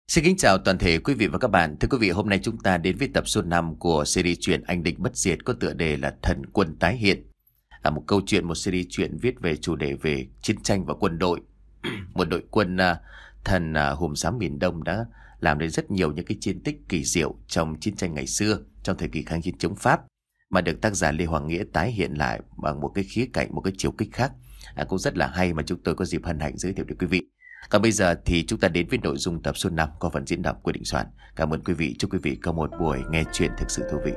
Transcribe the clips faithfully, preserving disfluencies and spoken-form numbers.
Xin kính chào toàn thể quý vị và các bạn. Thưa quý vị, hôm nay chúng ta đến với tập số năm của series truyện Anh Địch Bất Diệt có tựa đề là Thần Quân Tái Hiện. À, một câu chuyện, một series truyện viết về chủ đề về chiến tranh và quân đội. Một đội quân uh, thần uh, hùm xám miền Đông đã làm nên rất nhiều những cái chiến tích kỳ diệu trong chiến tranh ngày xưa, trong thời kỳ kháng chiến chống Pháp, mà được tác giả Lê Hoàng Nghĩa tái hiện lại bằng một cái khía cạnh, một cái chiều kích khác. À, cũng rất là hay mà chúng tôi có dịp hân hạnh giới thiệu đến quý vị. Còn bây giờ thì chúng ta đến với nội dung tập số năm có phần diễn đọc của Đình Soạn. Cảm ơn quý vị, chúc quý vị có một buổi nghe chuyện thực sự thú vị.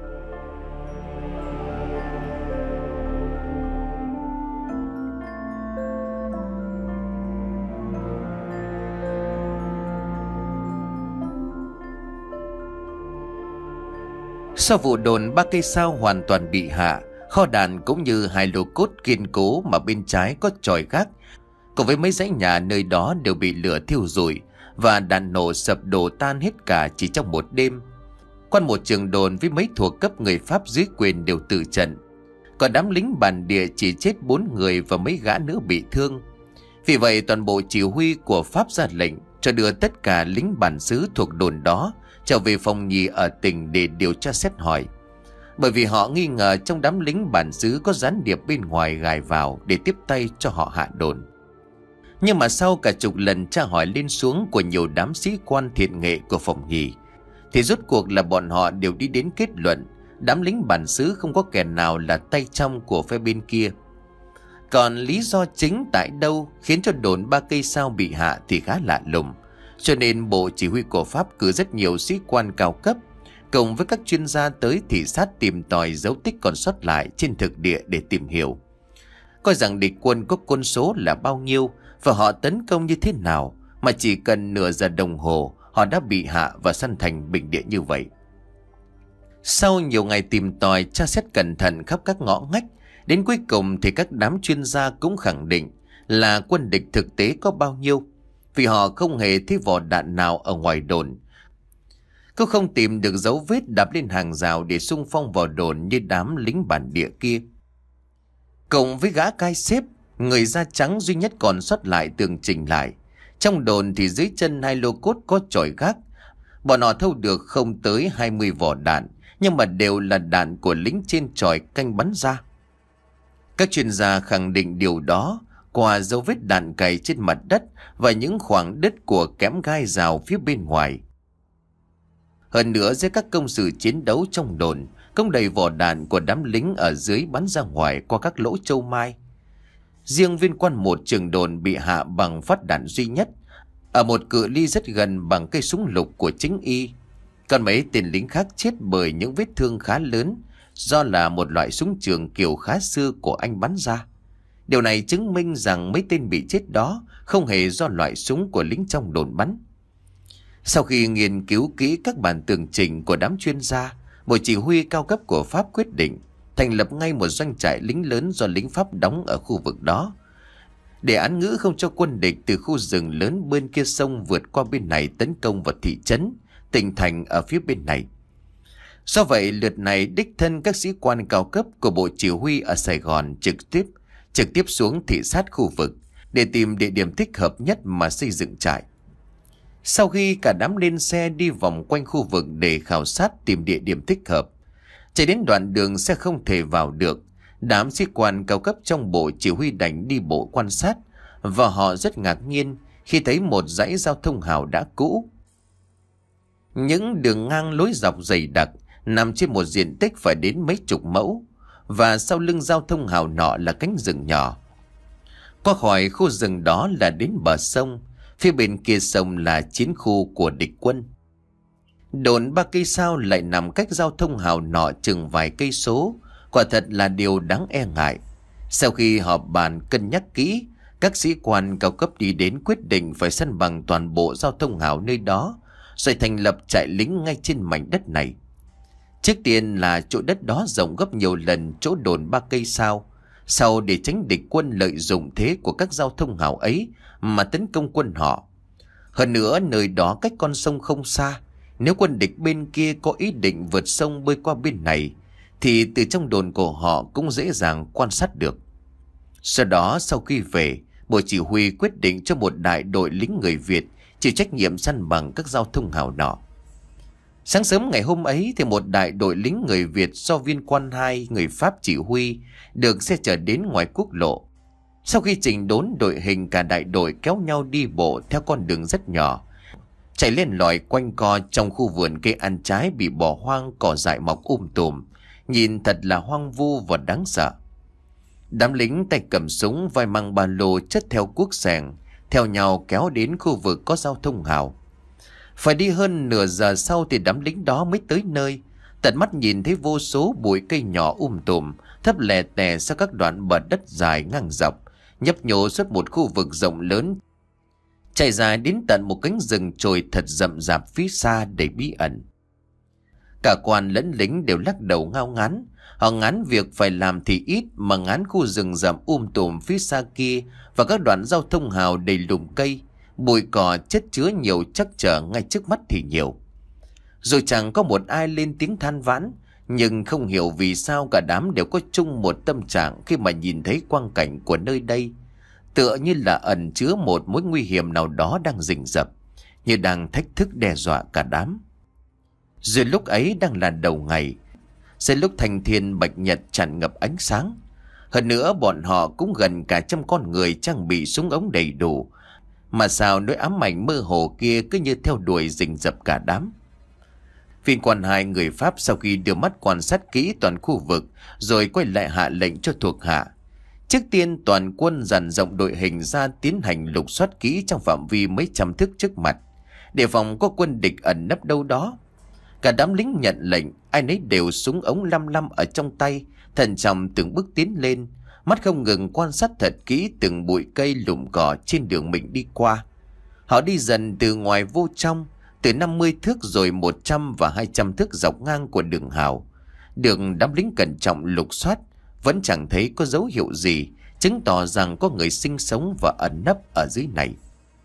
Sau vụ đồn ba cây sao hoàn toàn bị hạ, kho đạn cũng như hai lô cốt kiên cố mà bên trái có chòi gác cùng với mấy dãy nhà nơi đó đều bị lửa thiêu rụi và đạn nổ sập đổ tan hết cả chỉ trong một đêm. Quan một trường đồn với mấy thuộc cấp người Pháp dưới quyền đều tử trận, còn đám lính bản địa chỉ chết bốn người và mấy gã nữa bị thương. Vì vậy toàn bộ chỉ huy của Pháp ra lệnh cho đưa tất cả lính bản xứ thuộc đồn đó trở về phòng nhì ở tỉnh để điều tra xét hỏi, bởi vì họ nghi ngờ trong đám lính bản xứ có gián điệp bên ngoài gài vào để tiếp tay cho họ hạ đồn. Nhưng mà sau cả chục lần tra hỏi lên xuống của nhiều đám sĩ quan thiện nghệ của phòng nhì, thì rốt cuộc là bọn họ đều đi đến kết luận đám lính bản xứ không có kẻ nào là tay trong của phe bên kia. Còn lý do chính tại đâu khiến cho đồn ba cây sao bị hạ thì khá lạ lùng, cho nên bộ chỉ huy của Pháp cử rất nhiều sĩ quan cao cấp cùng với các chuyên gia tới thị sát tìm tòi dấu tích còn sót lại trên thực địa để tìm hiểu, coi rằng địch quân có quân số là bao nhiêu và họ tấn công như thế nào mà chỉ cần nửa giờ đồng hồ họ đã bị hạ và săn thành bình địa như vậy. Sau nhiều ngày tìm tòi tra xét cẩn thận khắp các ngõ ngách, đến cuối cùng thì các đám chuyên gia cũng khẳng định là quân địch thực tế có bao nhiêu, vì họ không hề thấy vỏ đạn nào ở ngoài đồn, cũng không tìm được dấu vết đạp lên hàng rào để xung phong vào đồn như đám lính bản địa kia. Cộng với gã cai xếp, người da trắng duy nhất còn sót lại tường trình lại, trong đồn thì dưới chân hai lô cốt có chòi gác, bọn họ thâu được không tới hai mươi vỏ đạn, nhưng mà đều là đạn của lính trên chòi canh bắn ra. Các chuyên gia khẳng định điều đó qua dấu vết đạn cày trên mặt đất và những khoảng đất của kẽm gai rào phía bên ngoài. Hơn nữa, dưới các công sự chiến đấu trong đồn cũng đầy vỏ đạn của đám lính ở dưới bắn ra ngoài qua các lỗ châu mai. Riêng viên quan một trường đồn bị hạ bằng phát đạn duy nhất ở một cự ly rất gần bằng cây súng lục của chính y. Còn mấy tên lính khác chết bởi những vết thương khá lớn do là một loại súng trường kiểu khá xưa của anh bắn ra. Điều này chứng minh rằng mấy tên bị chết đó không hề do loại súng của lính trong đồn bắn. Sau khi nghiên cứu kỹ các bản tường trình của đám chuyên gia, bộ chỉ huy cao cấp của Pháp quyết định thành lập ngay một doanh trại lính lớn do lính Pháp đóng ở khu vực đó, để án ngữ không cho quân địch từ khu rừng lớn bên kia sông vượt qua bên này tấn công vào thị trấn, tỉnh thành ở phía bên này. Do vậy, lượt này đích thân các sĩ quan cao cấp của bộ chỉ huy ở Sài Gòn trực tiếp trực tiếp xuống thị sát khu vực để tìm địa điểm thích hợp nhất mà xây dựng trại. Sau khi cả đám lên xe đi vòng quanh khu vực để khảo sát tìm địa điểm thích hợp, chạy đến đoạn đường xe không thể vào được, đám sĩ quan cao cấp trong bộ chỉ huy đành đi bộ quan sát, và họ rất ngạc nhiên khi thấy một dãy giao thông hào đã cũ. Những đường ngang lối dọc dày đặc nằm trên một diện tích phải đến mấy chục mẫu, và sau lưng giao thông hào nọ là cánh rừng nhỏ. Qua khỏi khu rừng đó là đến bờ sông, phía bên kia sông là chiến khu của địch quân. Đồn ba cây sao lại nằm cách giao thông hào nọ chừng vài cây số, quả thật là điều đáng e ngại. Sau khi họp bàn cân nhắc kỹ, các sĩ quan cao cấp đi đến quyết định phải săn bằng toàn bộ giao thông hào nơi đó, rồi thành lập trại lính ngay trên mảnh đất này. Trước tiên là chỗ đất đó rộng gấp nhiều lần chỗ đồn ba cây sao, sau để tránh địch quân lợi dụng thế của các giao thông hào ấy mà tấn công quân họ. Hơn nữa, nơi đó cách con sông không xa, nếu quân địch bên kia có ý định vượt sông bơi qua bên này thì từ trong đồn của họ cũng dễ dàng quan sát được. Sau đó, sau khi về, bộ chỉ huy quyết định cho một đại đội lính người Việt chịu trách nhiệm săn bằng các giao thông hào nọ. Sáng sớm ngày hôm ấy thì một đại đội lính người Việt do viên quan hai người Pháp chỉ huy được xe chở đến ngoài quốc lộ. Sau khi chỉnh đốn đội hình, cả đại đội kéo nhau đi bộ theo con đường rất nhỏ, chạy lên lỏi quanh co trong khu vườn cây ăn trái bị bỏ hoang, cỏ dại mọc um tùm, nhìn thật là hoang vu và đáng sợ. Đám lính tay cầm súng, vai mang ba lô chất theo cuốc sẻng, theo nhau kéo đến khu vực có giao thông hào. Phải đi hơn nửa giờ sau thì đám lính đó mới tới nơi. Tận mắt nhìn thấy vô số bụi cây nhỏ um tùm thấp lè tè sau các đoạn bờ đất dài ngang dọc, nhấp nhô suốt một khu vực rộng lớn, chạy dài đến tận một cánh rừng chồi thật rậm rạp phía xa đầy bí ẩn. Cả quan lẫn lính đều lắc đầu ngao ngán. Họ ngán việc phải làm thì ít, mà ngán khu rừng rậm um tùm phía xa kia và các đoạn giao thông hào đầy lùm cây, bụi cỏ chất chứa nhiều trắc trở ngay trước mắt thì nhiều. Rồi chẳng có một ai lên tiếng than vãn, nhưng không hiểu vì sao cả đám đều có chung một tâm trạng khi mà nhìn thấy quang cảnh của nơi đây, tựa như là ẩn chứa một mối nguy hiểm nào đó đang rình rập, như đang thách thức đe dọa cả đám. Rồi lúc ấy đang là đầu ngày, sẽ lúc thanh thiên bạch nhật tràn ngập ánh sáng. Hơn nữa bọn họ cũng gần cả trăm con người trang bị súng ống đầy đủ, mà sao nỗi ám ảnh mơ hồ kia cứ như theo đuổi rình rập cả đám. Viên quan hai người Pháp sau khi đưa mắt quan sát kỹ toàn khu vực rồi quay lại hạ lệnh cho thuộc hạ. Trước tiên toàn quân dàn rộng đội hình ra tiến hành lục soát kỹ trong phạm vi mấy trăm thước trước mặt, đề phòng có quân địch ẩn nấp đâu đó. Cả đám lính nhận lệnh, ai nấy đều súng ống lăm lăm ở trong tay, thận trọng từng bước tiến lên, mắt không ngừng quan sát thật kỹ từng bụi cây lùm cỏ trên đường mình đi qua. Họ đi dần từ ngoài vô trong, từ năm mươi thước rồi một trăm và hai trăm thước dọc ngang của đường hào. Đường đám lính cẩn trọng lục soát, vẫn chẳng thấy có dấu hiệu gì chứng tỏ rằng có người sinh sống và ẩn nấp ở dưới này.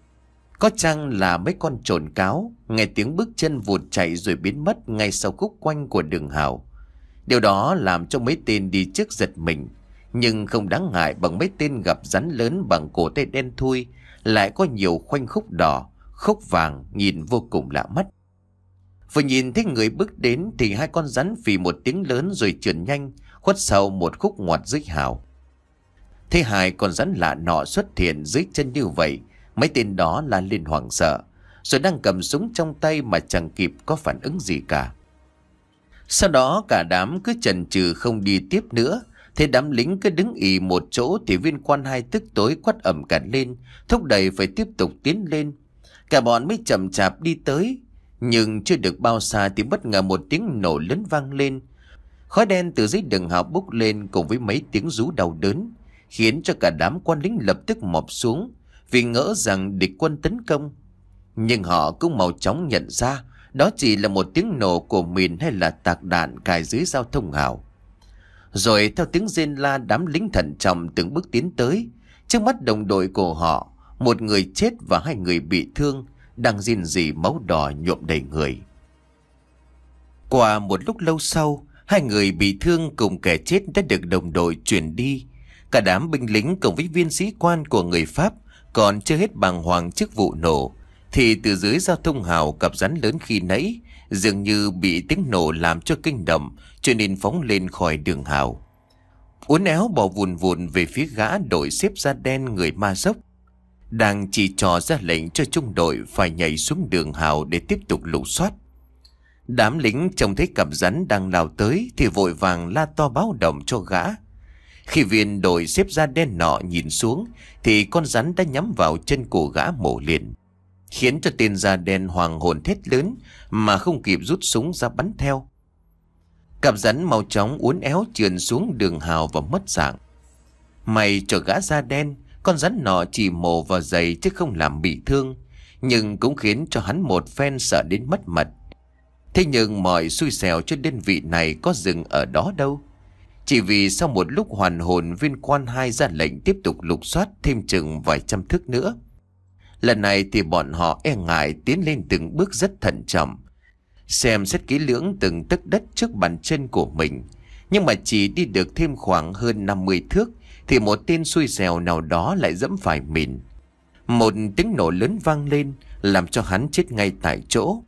Có chăng là mấy con trồn cáo nghe tiếng bước chân vụt chạy rồi biến mất ngay sau khúc quanh của đường hào. Điều đó làm cho mấy tên đi trước giật mình, nhưng không đáng ngại bằng mấy tên gặp rắn lớn bằng cổ tay đen thui, lại có nhiều khoanh khúc đỏ, khúc vàng nhìn vô cùng lạ mắt. Vừa nhìn thấy người bước đến thì hai con rắn phì một tiếng lớn rồi trườn nhanh, khuất sau một khúc ngoặt dưới hào. Thấy hai con rắn lạ nọ xuất hiện dưới chân như vậy, mấy tên đó la lên hoảng sợ, rồi đang cầm súng trong tay mà chẳng kịp có phản ứng gì cả. Sau đó cả đám cứ chần chừ không đi tiếp nữa. Thế đám lính cứ đứng ì một chỗ thì viên quan hai tức tối quát ầm cả lên, thúc đẩy phải tiếp tục tiến lên. Cả bọn mới chậm chạp đi tới, nhưng chưa được bao xa thì bất ngờ một tiếng nổ lớn vang lên. Khói đen từ dưới đường hào bốc lên cùng với mấy tiếng rú đau đớn, khiến cho cả đám quan lính lập tức mọp xuống vì ngỡ rằng địch quân tấn công. Nhưng họ cũng mau chóng nhận ra đó chỉ là một tiếng nổ của mìn hay là tạc đạn cài dưới giao thông hào. Rồi theo tiếng rên la, đám lính thận trọng từng bước tiến tới. Trước mắt đồng đội của họ, một người chết và hai người bị thương đang rên rỉ, máu đỏ nhuộm đầy người. Qua một lúc lâu sau, hai người bị thương cùng kẻ chết đã được đồng đội chuyển đi. Cả đám binh lính cùng với viên sĩ quan của người Pháp còn chưa hết bàng hoàng trước vụ nổ, thì từ dưới giao thông hào cặp rắn lớn khi nãy dường như bị tiếng nổ làm cho kinh động, cho nên phóng lên khỏi đường hào, uốn éo bỏ vùn vụn về phía gã đội xếp da đen người Ma Dốc, đang chỉ trò ra lệnh cho trung đội phải nhảy xuống đường hào để tiếp tục lục soát. Đám lính trông thấy cặp rắn đang lao tới thì vội vàng la to báo động cho gã. Khi viên đội xếp da đen nọ nhìn xuống thì con rắn đã nhắm vào chân của gã mổ liền, khiến cho tên da đen hoàng hồn thét lớn mà không kịp rút súng ra bắn theo. Cặp rắn mau chóng uốn éo trườn xuống đường hào và mất dạng. May cho gã da đen, con rắn nọ chỉ mổ vào giày chứ không làm bị thương, nhưng cũng khiến cho hắn một phen sợ đến mất mật. Thế nhưng mọi xui xẻo cho đơn vị này có dừng ở đó đâu. Chỉ vì sau một lúc hoàn hồn, viên quan hai ra lệnh tiếp tục lục soát thêm chừng vài trăm thước nữa. Lần này thì bọn họ e ngại tiến lên từng bước rất thận trọng, xem xét kỹ lưỡng từng tấc đất trước bàn chân của mình. Nhưng mà chỉ đi được thêm khoảng hơn năm mươi thước thì một tên xui xẻo nào đó lại dẫm phải mìn. Một tiếng nổ lớn vang lên, làm cho hắn chết ngay tại chỗ.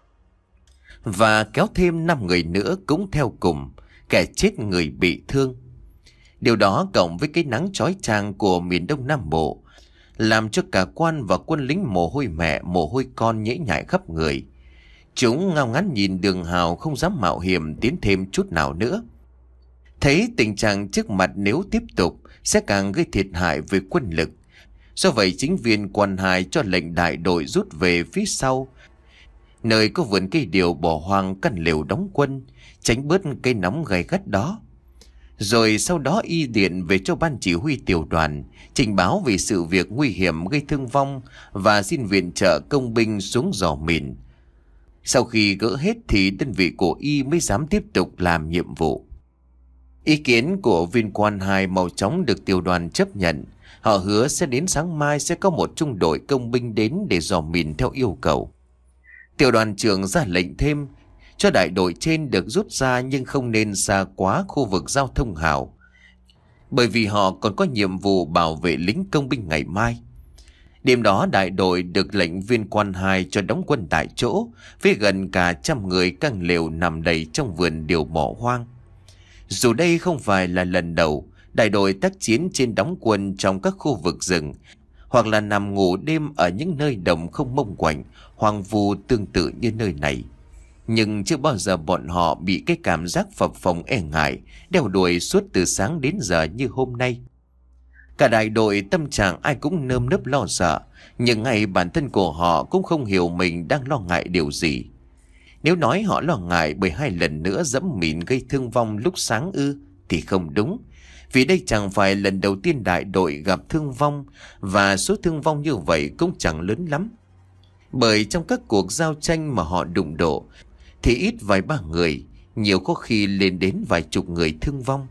Và kéo thêm năm người nữa cũng theo cùng, kẻ chết người bị thương. Điều đó cộng với cái nắng chói chang của miền Đông Nam Bộ, làm cho cả quan và quân lính mồ hôi mẹ mồ hôi con nhễ nhại khắp người. Chúng ngao ngán nhìn Đường Hào, không dám mạo hiểm tiến thêm chút nào nữa. Thấy tình trạng trước mặt nếu tiếp tục sẽ càng gây thiệt hại về quân lực. Do vậy chính viên Quan Hai cho lệnh đại đội rút về phía sau, nơi có vườn cây điều bỏ hoang căn lều đóng quân, tránh bớt cây nóng gay gắt đó. Rồi sau đó y điện về cho ban chỉ huy tiểu đoàn, trình báo về sự việc nguy hiểm gây thương vong và xin viện trợ công binh xuống dò mìn. Sau khi gỡ hết thì đơn vị của y mới dám tiếp tục làm nhiệm vụ. Ý kiến của viên Quan Hai mau chóng được tiểu đoàn chấp nhận. Họ hứa sẽ đến sáng mai sẽ có một trung đội công binh đến để dò mìn theo yêu cầu. Tiểu đoàn trưởng ra lệnh thêm cho đại đội trên được rút ra, nhưng không nên xa quá khu vực giao thông hào, bởi vì họ còn có nhiệm vụ bảo vệ lính công binh ngày mai. Đêm đó đại đội được lệnh viên Quan Hai cho đóng quân tại chỗ, với gần cả trăm người căng lều nằm đầy trong vườn điều bỏ hoang. Dù đây không phải là lần đầu đại đội tác chiến trên đóng quân trong các khu vực rừng, hoặc là nằm ngủ đêm ở những nơi đồng không mông quạnh, hoang vu tương tự như nơi này, nhưng chưa bao giờ bọn họ bị cái cảm giác phập phồng e ngại đeo đuổi suốt từ sáng đến giờ như hôm nay. Cả đại đội tâm trạng ai cũng nơm nớp lo sợ, nhưng ngay bản thân của họ cũng không hiểu mình đang lo ngại điều gì. Nếu nói họ lo ngại bởi hai lần nữa dẫm mìn gây thương vong lúc sáng ư, thì không đúng. Vì đây chẳng phải lần đầu tiên đại đội gặp thương vong, và số thương vong như vậy cũng chẳng lớn lắm. Bởi trong các cuộc giao tranh mà họ đụng độ thì ít vài ba người, nhiều có khi lên đến vài chục người thương vong.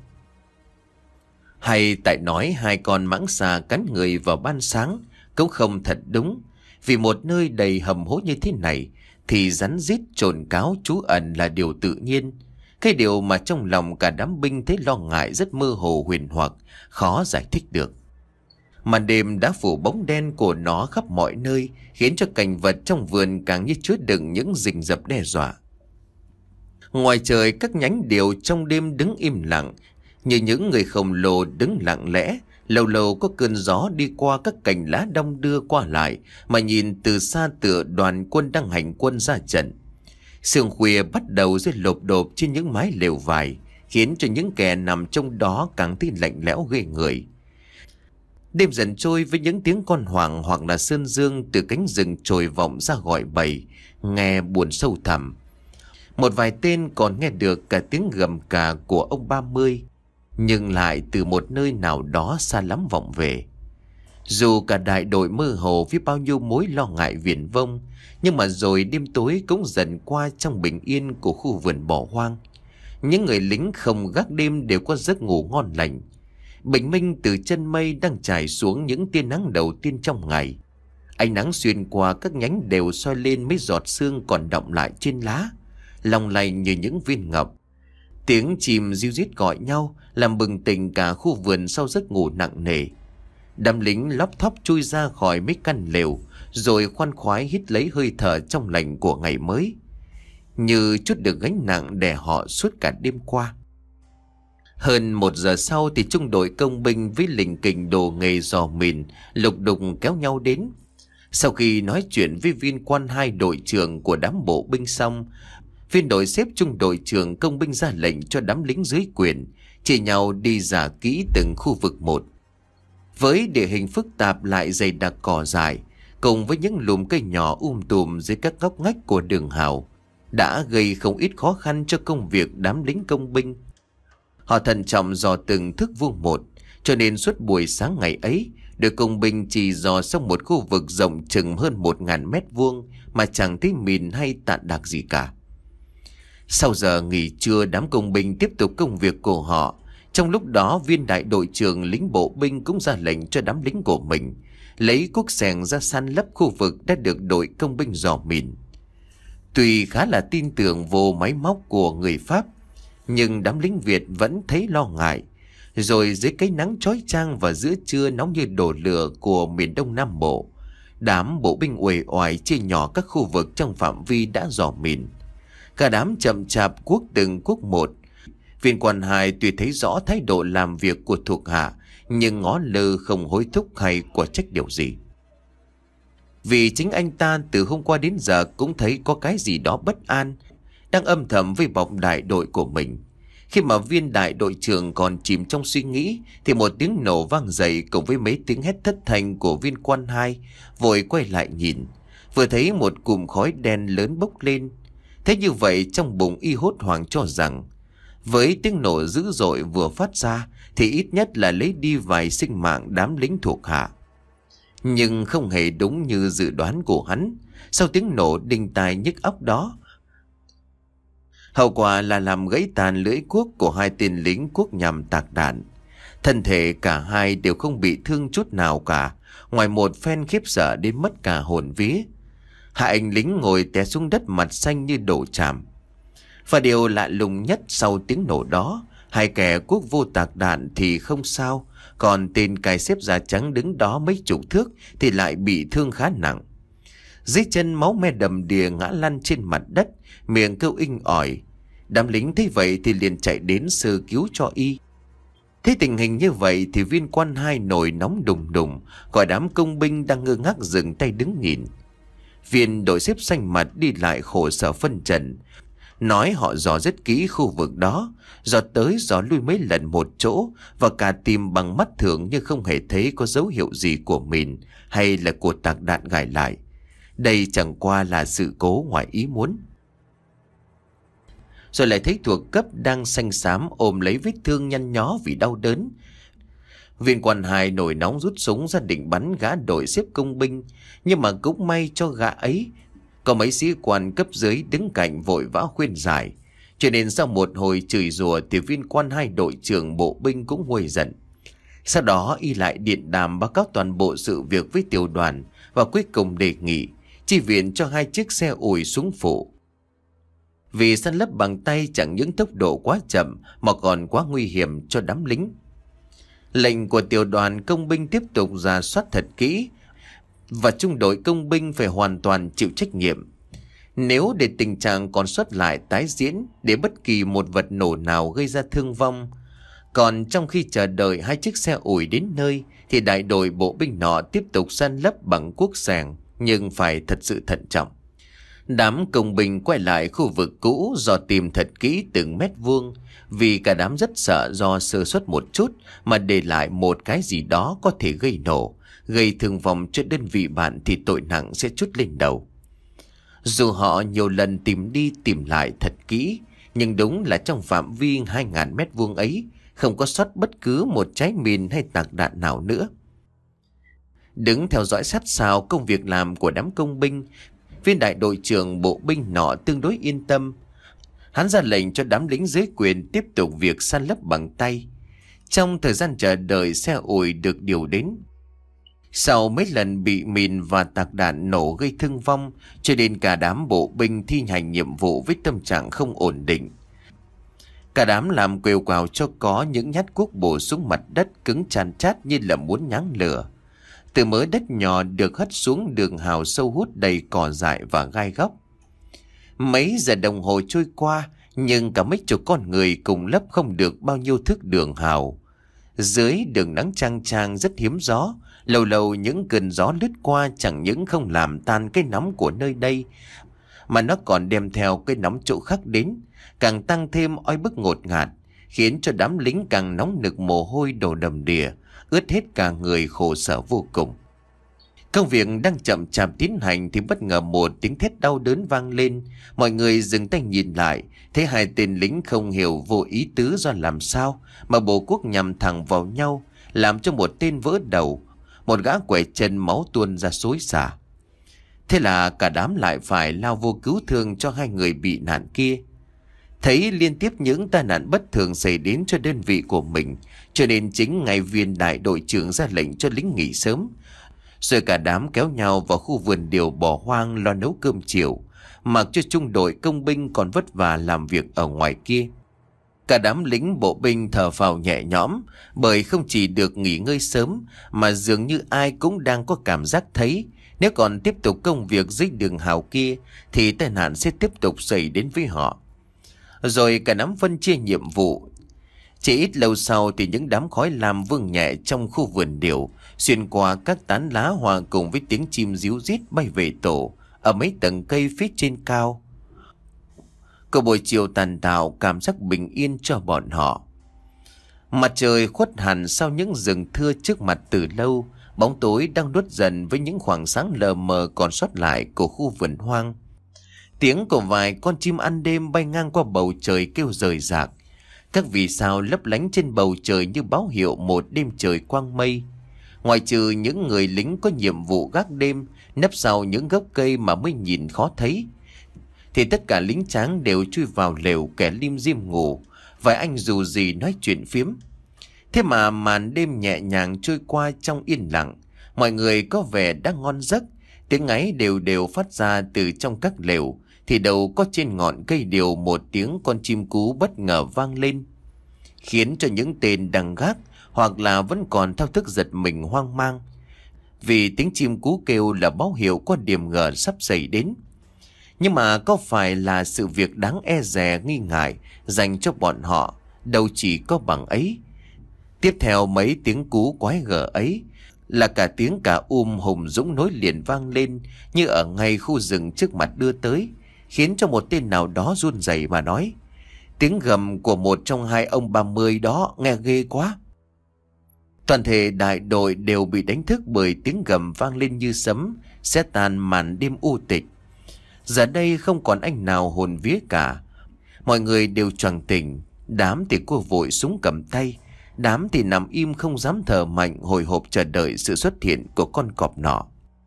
Hay tại nói hai con mãng xà cắn người vào ban sáng cũng không thật đúng. Vì một nơi đầy hầm hố như thế này thì rắn rít trồn cáo trú ẩn là điều tự nhiên. Cái điều mà trong lòng cả đám binh thấy lo ngại rất mơ hồ huyền hoặc, khó giải thích được. Màn đêm đã phủ bóng đen của nó khắp mọi nơi, khiến cho cảnh vật trong vườn càng như chứa đựng những rình rập đe dọa. Ngoài trời các nhánh điều trong đêm đứng im lặng, như những người khổng lồ đứng lặng lẽ. Lâu lâu có cơn gió đi qua các cành lá đong đưa qua lại, mà nhìn từ xa tựa đoàn quân đang hành quân ra trận. Sương khuya bắt đầu rơi lộp độp trên những mái lều vải, khiến cho những kẻ nằm trong đó càng thấy lạnh lẽo ghê người. Đêm dần trôi với những tiếng con hoàng hoặc là sơn dương từ cánh rừng trồi vọng ra gọi bầy, nghe buồn sâu thẳm. Một vài tên còn nghe được cả tiếng gầm cà của ông ba mươi, nhưng lại từ một nơi nào đó xa lắm vọng về. Dù cả đại đội mơ hồ với bao nhiêu mối lo ngại viển vông, nhưng mà rồi đêm tối cũng dần qua trong bình yên của khu vườn bỏ hoang. Những người lính không gác đêm đều có giấc ngủ ngon lành. Bình minh từ chân mây đang trải xuống những tia nắng đầu tiên trong ngày. Ánh nắng xuyên qua các nhánh đều soi lên mấy giọt sương còn đọng lại trên lá, long lanh như những viên ngọc. Tiếng chim ríu rít gọi nhau làm bừng tỉnh cả khu vườn sau giấc ngủ nặng nề. Đám lính lóc thóc chui ra khỏi mấy căn lều, rồi khoan khoái hít lấy hơi thở trong lành của ngày mới, như chút được gánh nặng đè họ suốt cả đêm qua. Hơn một giờ sau thì trung đội công binh với lình kình đồ nghề dò mìn lục đục kéo nhau đến. Sau khi nói chuyện với viên Quan Hai đội trưởng của đám bộ binh xong, viên đội xếp trung đội trưởng công binh ra lệnh cho đám lính dưới quyền chia nhau đi rà kỹ từng khu vực một. Với địa hình phức tạp lại dày đặc cỏ dại, cùng với những lùm cây nhỏ um tùm dưới các ngóc ngách của đường hào, đã gây không ít khó khăn cho công việc đám lính công binh. Họ thận trọng dò từng thước vuông một, cho nên suốt buổi sáng ngày ấy, đội công binh chỉ dò xong một khu vực rộng chừng hơn một ngàn mét vuông mà chẳng thấy mìn hay tạn đạc gì cả. Sau giờ nghỉ trưa, đám công binh tiếp tục công việc của họ. Trong lúc đó, viên đại đội trưởng lính bộ binh cũng ra lệnh cho đám lính của mình lấy cuốc xẻng ra săn lấp khu vực đã được đội công binh dò mìn. Tuy khá là tin tưởng vô máy móc của người Pháp, nhưng đám lính Việt vẫn thấy lo ngại. Rồi dưới cái nắng chói chang và giữa trưa nóng như đổ lửa của miền Đông Nam Bộ, Đám bộ binh uể oải chia nhỏ các khu vực trong phạm vi đã dò mìn. Cả đám chậm chạp cuốc từng cuốc một. Viên quan hai tuy thấy rõ thái độ làm việc của thuộc hạ, nhưng ngó lơ không hối thúc hay quả trách điều gì. Vì chính anh ta từ hôm qua đến giờ cũng thấy có cái gì đó bất an, đang âm thầm vây bọc đại đội của mình. Khi mà viên đại đội trưởng còn chìm trong suy nghĩ, thì một tiếng nổ vang dậy cùng với mấy tiếng hét thất thanh của viên quan hai. Vội quay lại nhìn, vừa thấy một cụm khói đen lớn bốc lên. Thế như vậy trong bụng y hốt hoảng cho rằng, với tiếng nổ dữ dội vừa phát ra thì ít nhất là lấy đi vài sinh mạng đám lính thuộc hạ. Nhưng không hề đúng như dự đoán của hắn. Sau tiếng nổ đinh tai nhức óc đó, hậu quả là làm gãy tàn lưỡi cuốc của hai tên lính cuốc nhằm tạc đạn. Thân thể cả hai đều không bị thương chút nào cả, ngoài một phen khiếp sợ đến mất cả hồn vía. Hai anh lính ngồi té xuống đất mặt xanh như đổ chàm. Và điều lạ lùng nhất sau tiếng nổ đó, hai kẻ cuốc vô tạc đạn thì không sao, còn tên cài xếp da trắng đứng đó mấy chục thước thì lại bị thương khá nặng. Dưới chân máu me đầm đìa ngã lăn trên mặt đất, miệng kêu inh ỏi. Đám lính thấy vậy thì liền chạy đến sơ cứu cho y. Thấy tình hình như vậy thì viên quan hai nổi nóng đùng đùng, gọi đám công binh đang ngơ ngác dừng tay đứng nhìn. Viên đội xếp xanh mặt đi lại khổ sở phân trần, nói họ dò rất kỹ khu vực đó, dò tới dò lui mấy lần một chỗ, và cả tìm bằng mắt thường nhưng không hề thấy có dấu hiệu gì của mìn hay là của tạc đạn gài lại. Đây chẳng qua là sự cố ngoài ý muốn. Rồi lại thấy thuộc cấp đang xanh xám ôm lấy vết thương nhăn nhó vì đau đớn. Viên quan hai nổi nóng rút súng ra định bắn gã đội xếp công binh, nhưng mà cũng may cho gã ấy có mấy sĩ quan cấp dưới đứng cạnh vội vã khuyên giải. Cho nên sau một hồi chửi rủa thì viên quan hai đội trưởng bộ binh cũng nguôi giận. Sau đó y lại điện đàm báo cáo toàn bộ sự việc với tiểu đoàn, và cuối cùng đề nghị chi viện cho hai chiếc xe ủi súng phụ. Vì săn lấp bằng tay chẳng những tốc độ quá chậm mà còn quá nguy hiểm cho đám lính. Lệnh của tiểu đoàn công binh tiếp tục rà soát thật kỹ, và trung đội công binh phải hoàn toàn chịu trách nhiệm. Nếu để tình trạng còn sót lại tái diễn, để bất kỳ một vật nổ nào gây ra thương vong. Còn trong khi chờ đợi hai chiếc xe ủi đến nơi, thì đại đội bộ binh nọ tiếp tục săn lấp bằng cuốc sẻng, nhưng phải thật sự thận trọng. Đám công binh quay lại khu vực cũ dò tìm thật kỹ từng mét vuông, vì cả đám rất sợ do sơ suất một chút mà để lại một cái gì đó có thể gây nổ, gây thương vong cho đơn vị bạn thì tội nặng sẽ trút lên đầu. Dù họ nhiều lần tìm đi tìm lại thật kỹ, nhưng đúng là trong phạm vi hai nghìn mét vuông ấy không có sót bất cứ một trái mìn hay tạc đạn nào nữa. Đứng theo dõi sát sao công việc làm của đám công binh, viên đại đội trưởng bộ binh nọ tương đối yên tâm. Hắn ra lệnh cho đám lính dưới quyền tiếp tục việc săn lấp bằng tay, trong thời gian chờ đợi xe ủi được điều đến. Sau mấy lần bị mìn và tạc đạn nổ gây thương vong, cho nên cả đám bộ binh thi hành nhiệm vụ với tâm trạng không ổn định. Cả đám làm quều quào cho có những nhát cuốc bổ xuống mặt đất cứng chan chát như là muốn nháng lửa. Từ mớ đất nhỏ được hất xuống đường hào sâu hút đầy cỏ dại và gai góc. Mấy giờ đồng hồ trôi qua, nhưng cả mấy chục con người cùng lấp không được bao nhiêu thước đường hào. Dưới đường nắng chang chang rất hiếm gió, lâu lâu những cơn gió lướt qua chẳng những không làm tan cái nóng của nơi đây, mà nó còn đem theo cái nóng chỗ khác đến, càng tăng thêm oi bức ngột ngạt, khiến cho đám lính càng nóng nực mồ hôi đổ đầm đìa, ướt hết cả người khổ sở vô cùng. Công việc đang chậm chạp tiến hành thì bất ngờ một tiếng thét đau đớn vang lên. Mọi người dừng tay nhìn lại, thấy hai tên lính không hiểu vô ý tứ do làm sao mà bổ cuốc nhằm thẳng vào nhau, làm cho một tên vỡ đầu, một gã quẻ chân máu tuôn ra xối xả. Thế là cả đám lại phải lao vô cứu thương cho hai người bị nạn kia. Thấy liên tiếp những tai nạn bất thường xảy đến cho đơn vị của mình, cho nên chính ngày viên đại đội trưởng ra lệnh cho lính nghỉ sớm. Rồi cả đám kéo nhau vào khu vườn điều bỏ hoang lo nấu cơm chiều, mặc cho trung đội công binh còn vất vả làm việc ở ngoài kia. Cả đám lính bộ binh thở phào nhẹ nhõm, bởi không chỉ được nghỉ ngơi sớm mà dường như ai cũng đang có cảm giác thấy Nếu còn tiếp tục công việc dưới đường hào kia thì tai nạn sẽ tiếp tục xảy đến với họ. Rồi cả đám phân chia nhiệm vụ. Chỉ ít lâu sau thì những đám khói lam vương nhẹ trong khu vườn điều, xuyên qua các tán lá hòa cùng với tiếng chim ríu rít bay về tổ ở mấy tầng cây phía trên cao. Có buổi chiều tàn tạo cảm giác bình yên cho bọn họ. Mặt trời khuất hẳn sau những rừng thưa trước mặt từ lâu, bóng tối đang đuốt dần với những khoảng sáng lờ mờ còn sót lại của khu vườn hoang. Tiếng của vài con chim ăn đêm bay ngang qua bầu trời kêu rời rạc. Các vì sao lấp lánh trên bầu trời như báo hiệu một đêm trời quang mây. Ngoài trừ những người lính có nhiệm vụ gác đêm nấp sau những gốc cây mà mới nhìn khó thấy, thì tất cả lính tráng đều chui vào lều kẻ lim dim ngủ. Vài anh dù gì nói chuyện phiếm. Thế mà màn đêm nhẹ nhàng trôi qua trong yên lặng. Mọi người có vẻ đang ngon giấc. Tiếng ngáy đều đều phát ra từ trong các lều. Thì đầu có trên ngọn cây điều một tiếng con chim cú bất ngờ vang lên, khiến cho những tên đang gác hoặc là vẫn còn thao thức giật mình hoang mang. Vì tiếng chim cú kêu là báo hiệu có điểm ngờ sắp xảy đến. Nhưng mà có phải là sự việc đáng e dè nghi ngại dành cho bọn họ? Đâu chỉ có bằng ấy. Tiếp theo mấy tiếng cú quái gở ấy là cả tiếng cả um hùng dũng nối liền vang lên như ở ngay khu rừng trước mặt đưa tới, khiến cho một tên nào đó run rẩy mà nói: tiếng gầm của một trong hai ông ba mươi đó nghe ghê quá. Toàn thể đại đội đều bị đánh thức bởi tiếng gầm vang lên như sấm, xé tan màn đêm u tịch. Giờ đây không còn anh nào hồn vía cả. Mọi người đều choàng tỉnh. Đám thì cua vội súng cầm tay, đám thì nằm im không dám thở mạnh, hồi hộp chờ đợi sự xuất hiện của con cọp nọ.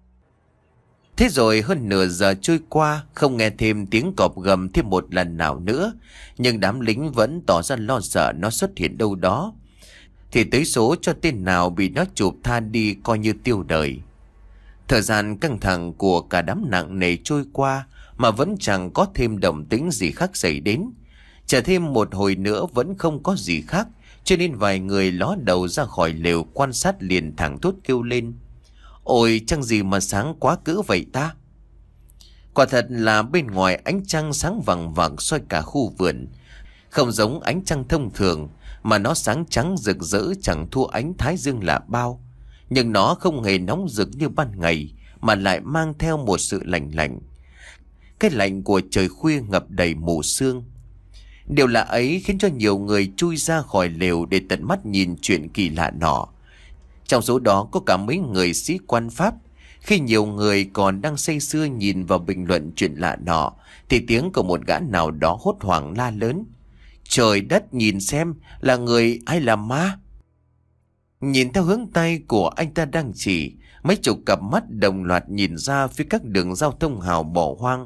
Thế rồi hơn nửa giờ trôi qua, không nghe thêm tiếng cọp gầm thêm một lần nào nữa. Nhưng đám lính vẫn tỏ ra lo sợ nó xuất hiện đâu đó, thì tới số cho tên nào bị nó chụp tha đi coi như tiêu đời. Thời gian căng thẳng của cả đám nặng nề trôi qua mà vẫn chẳng có thêm động tĩnh gì khác xảy đến. Chờ thêm một hồi nữa vẫn không có gì khác, cho nên vài người ló đầu ra khỏi lều quan sát liền thẳng thốt kêu lên: ôi, trăng gì mà sáng quá cỡ vậy ta? Quả thật là bên ngoài ánh trăng sáng vằng vặc soi cả khu vườn. Không giống ánh trăng thông thường, mà nó sáng trắng rực rỡ chẳng thua ánh thái dương là bao. Nhưng nó không hề nóng rực như ban ngày, mà lại mang theo một sự lạnh lạnh. Cái lạnh của trời khuya ngập đầy mù sương. Điều lạ ấy khiến cho nhiều người chui ra khỏi lều để tận mắt nhìn chuyện kỳ lạ nọ. Trong số đó có cả mấy người sĩ quan Pháp. Khi nhiều người còn đang say sưa nhìn vào bình luận chuyện lạ nọ, thì tiếng của một gã nào đó hốt hoảng la lớn: trời đất, nhìn xem là người hay là ma? Nhìn theo hướng tay của anh ta đang chỉ, mấy chục cặp mắt đồng loạt nhìn ra phía các đường giao thông hào bỏ hoang.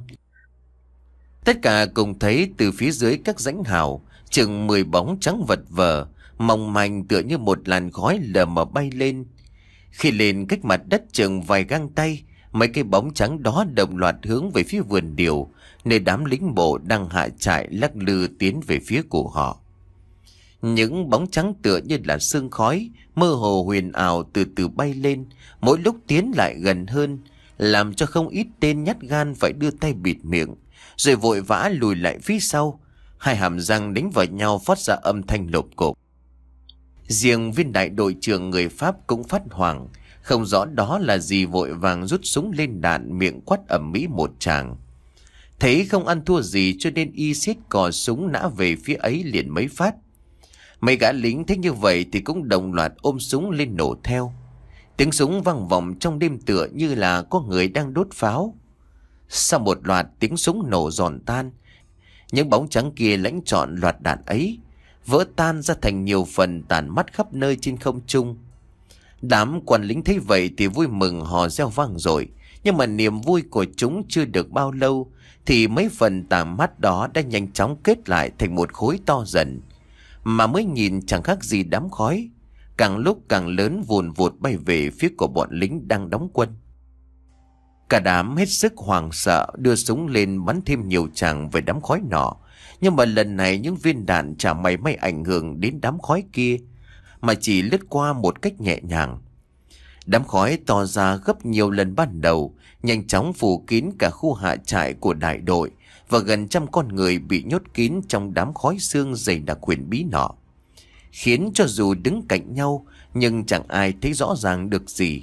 Tất cả cùng thấy từ phía dưới các rãnh hào chừng mười bóng trắng vật vờ, mong manh tựa như một làn khói lờ mờ bay lên. Khi lên cách mặt đất chừng vài gang tay, mấy cái bóng trắng đó đồng loạt hướng về phía vườn điều, nơi đám lính bộ đang hạ trại lắc lư tiến về phía của họ. Những bóng trắng tựa như là sương khói, mơ hồ huyền ảo từ từ bay lên, mỗi lúc tiến lại gần hơn, làm cho không ít tên nhát gan phải đưa tay bịt miệng, rồi vội vã lùi lại phía sau. Hai hàm răng đánh vào nhau phát ra âm thanh lộp cộp. Riêng viên đại đội trưởng người Pháp cũng phát hoảng, không rõ đó là gì, vội vàng rút súng lên đạn, miệng quát ầm ĩ một tràng. Thấy không ăn thua gì cho nên y siết cò súng nã về phía ấy liền mấy phát. Mấy gã lính thấy như vậy thì cũng đồng loạt ôm súng lên nổ theo. Tiếng súng vang vọng trong đêm tựa như là có người đang đốt pháo. Sau một loạt tiếng súng nổ giòn tan, những bóng trắng kia lãnh trọn loạt đạn ấy, vỡ tan ra thành nhiều phần tàn mắt khắp nơi trên không trung. Đám quan lính thấy vậy thì vui mừng hò reo vang rồi. Nhưng mà niềm vui của chúng chưa được bao lâu thì mấy phần tàn mắt đó đã nhanh chóng kết lại thành một khối to dần, mà mới nhìn chẳng khác gì đám khói, càng lúc càng lớn vùn vụt bay về phía của bọn lính đang đóng quân. Cả đám hết sức hoảng sợ đưa súng lên bắn thêm nhiều tràng về đám khói nọ. Nhưng mà lần này những viên đạn chả mảy may ảnh hưởng đến đám khói kia, mà chỉ lướt qua một cách nhẹ nhàng. Đám khói to ra gấp nhiều lần ban đầu, nhanh chóng phủ kín cả khu hạ trại của đại đội, và gần trăm con người bị nhốt kín trong đám khói xương dày đặc huyền bí nọ, khiến cho dù đứng cạnh nhau nhưng chẳng ai thấy rõ ràng được gì,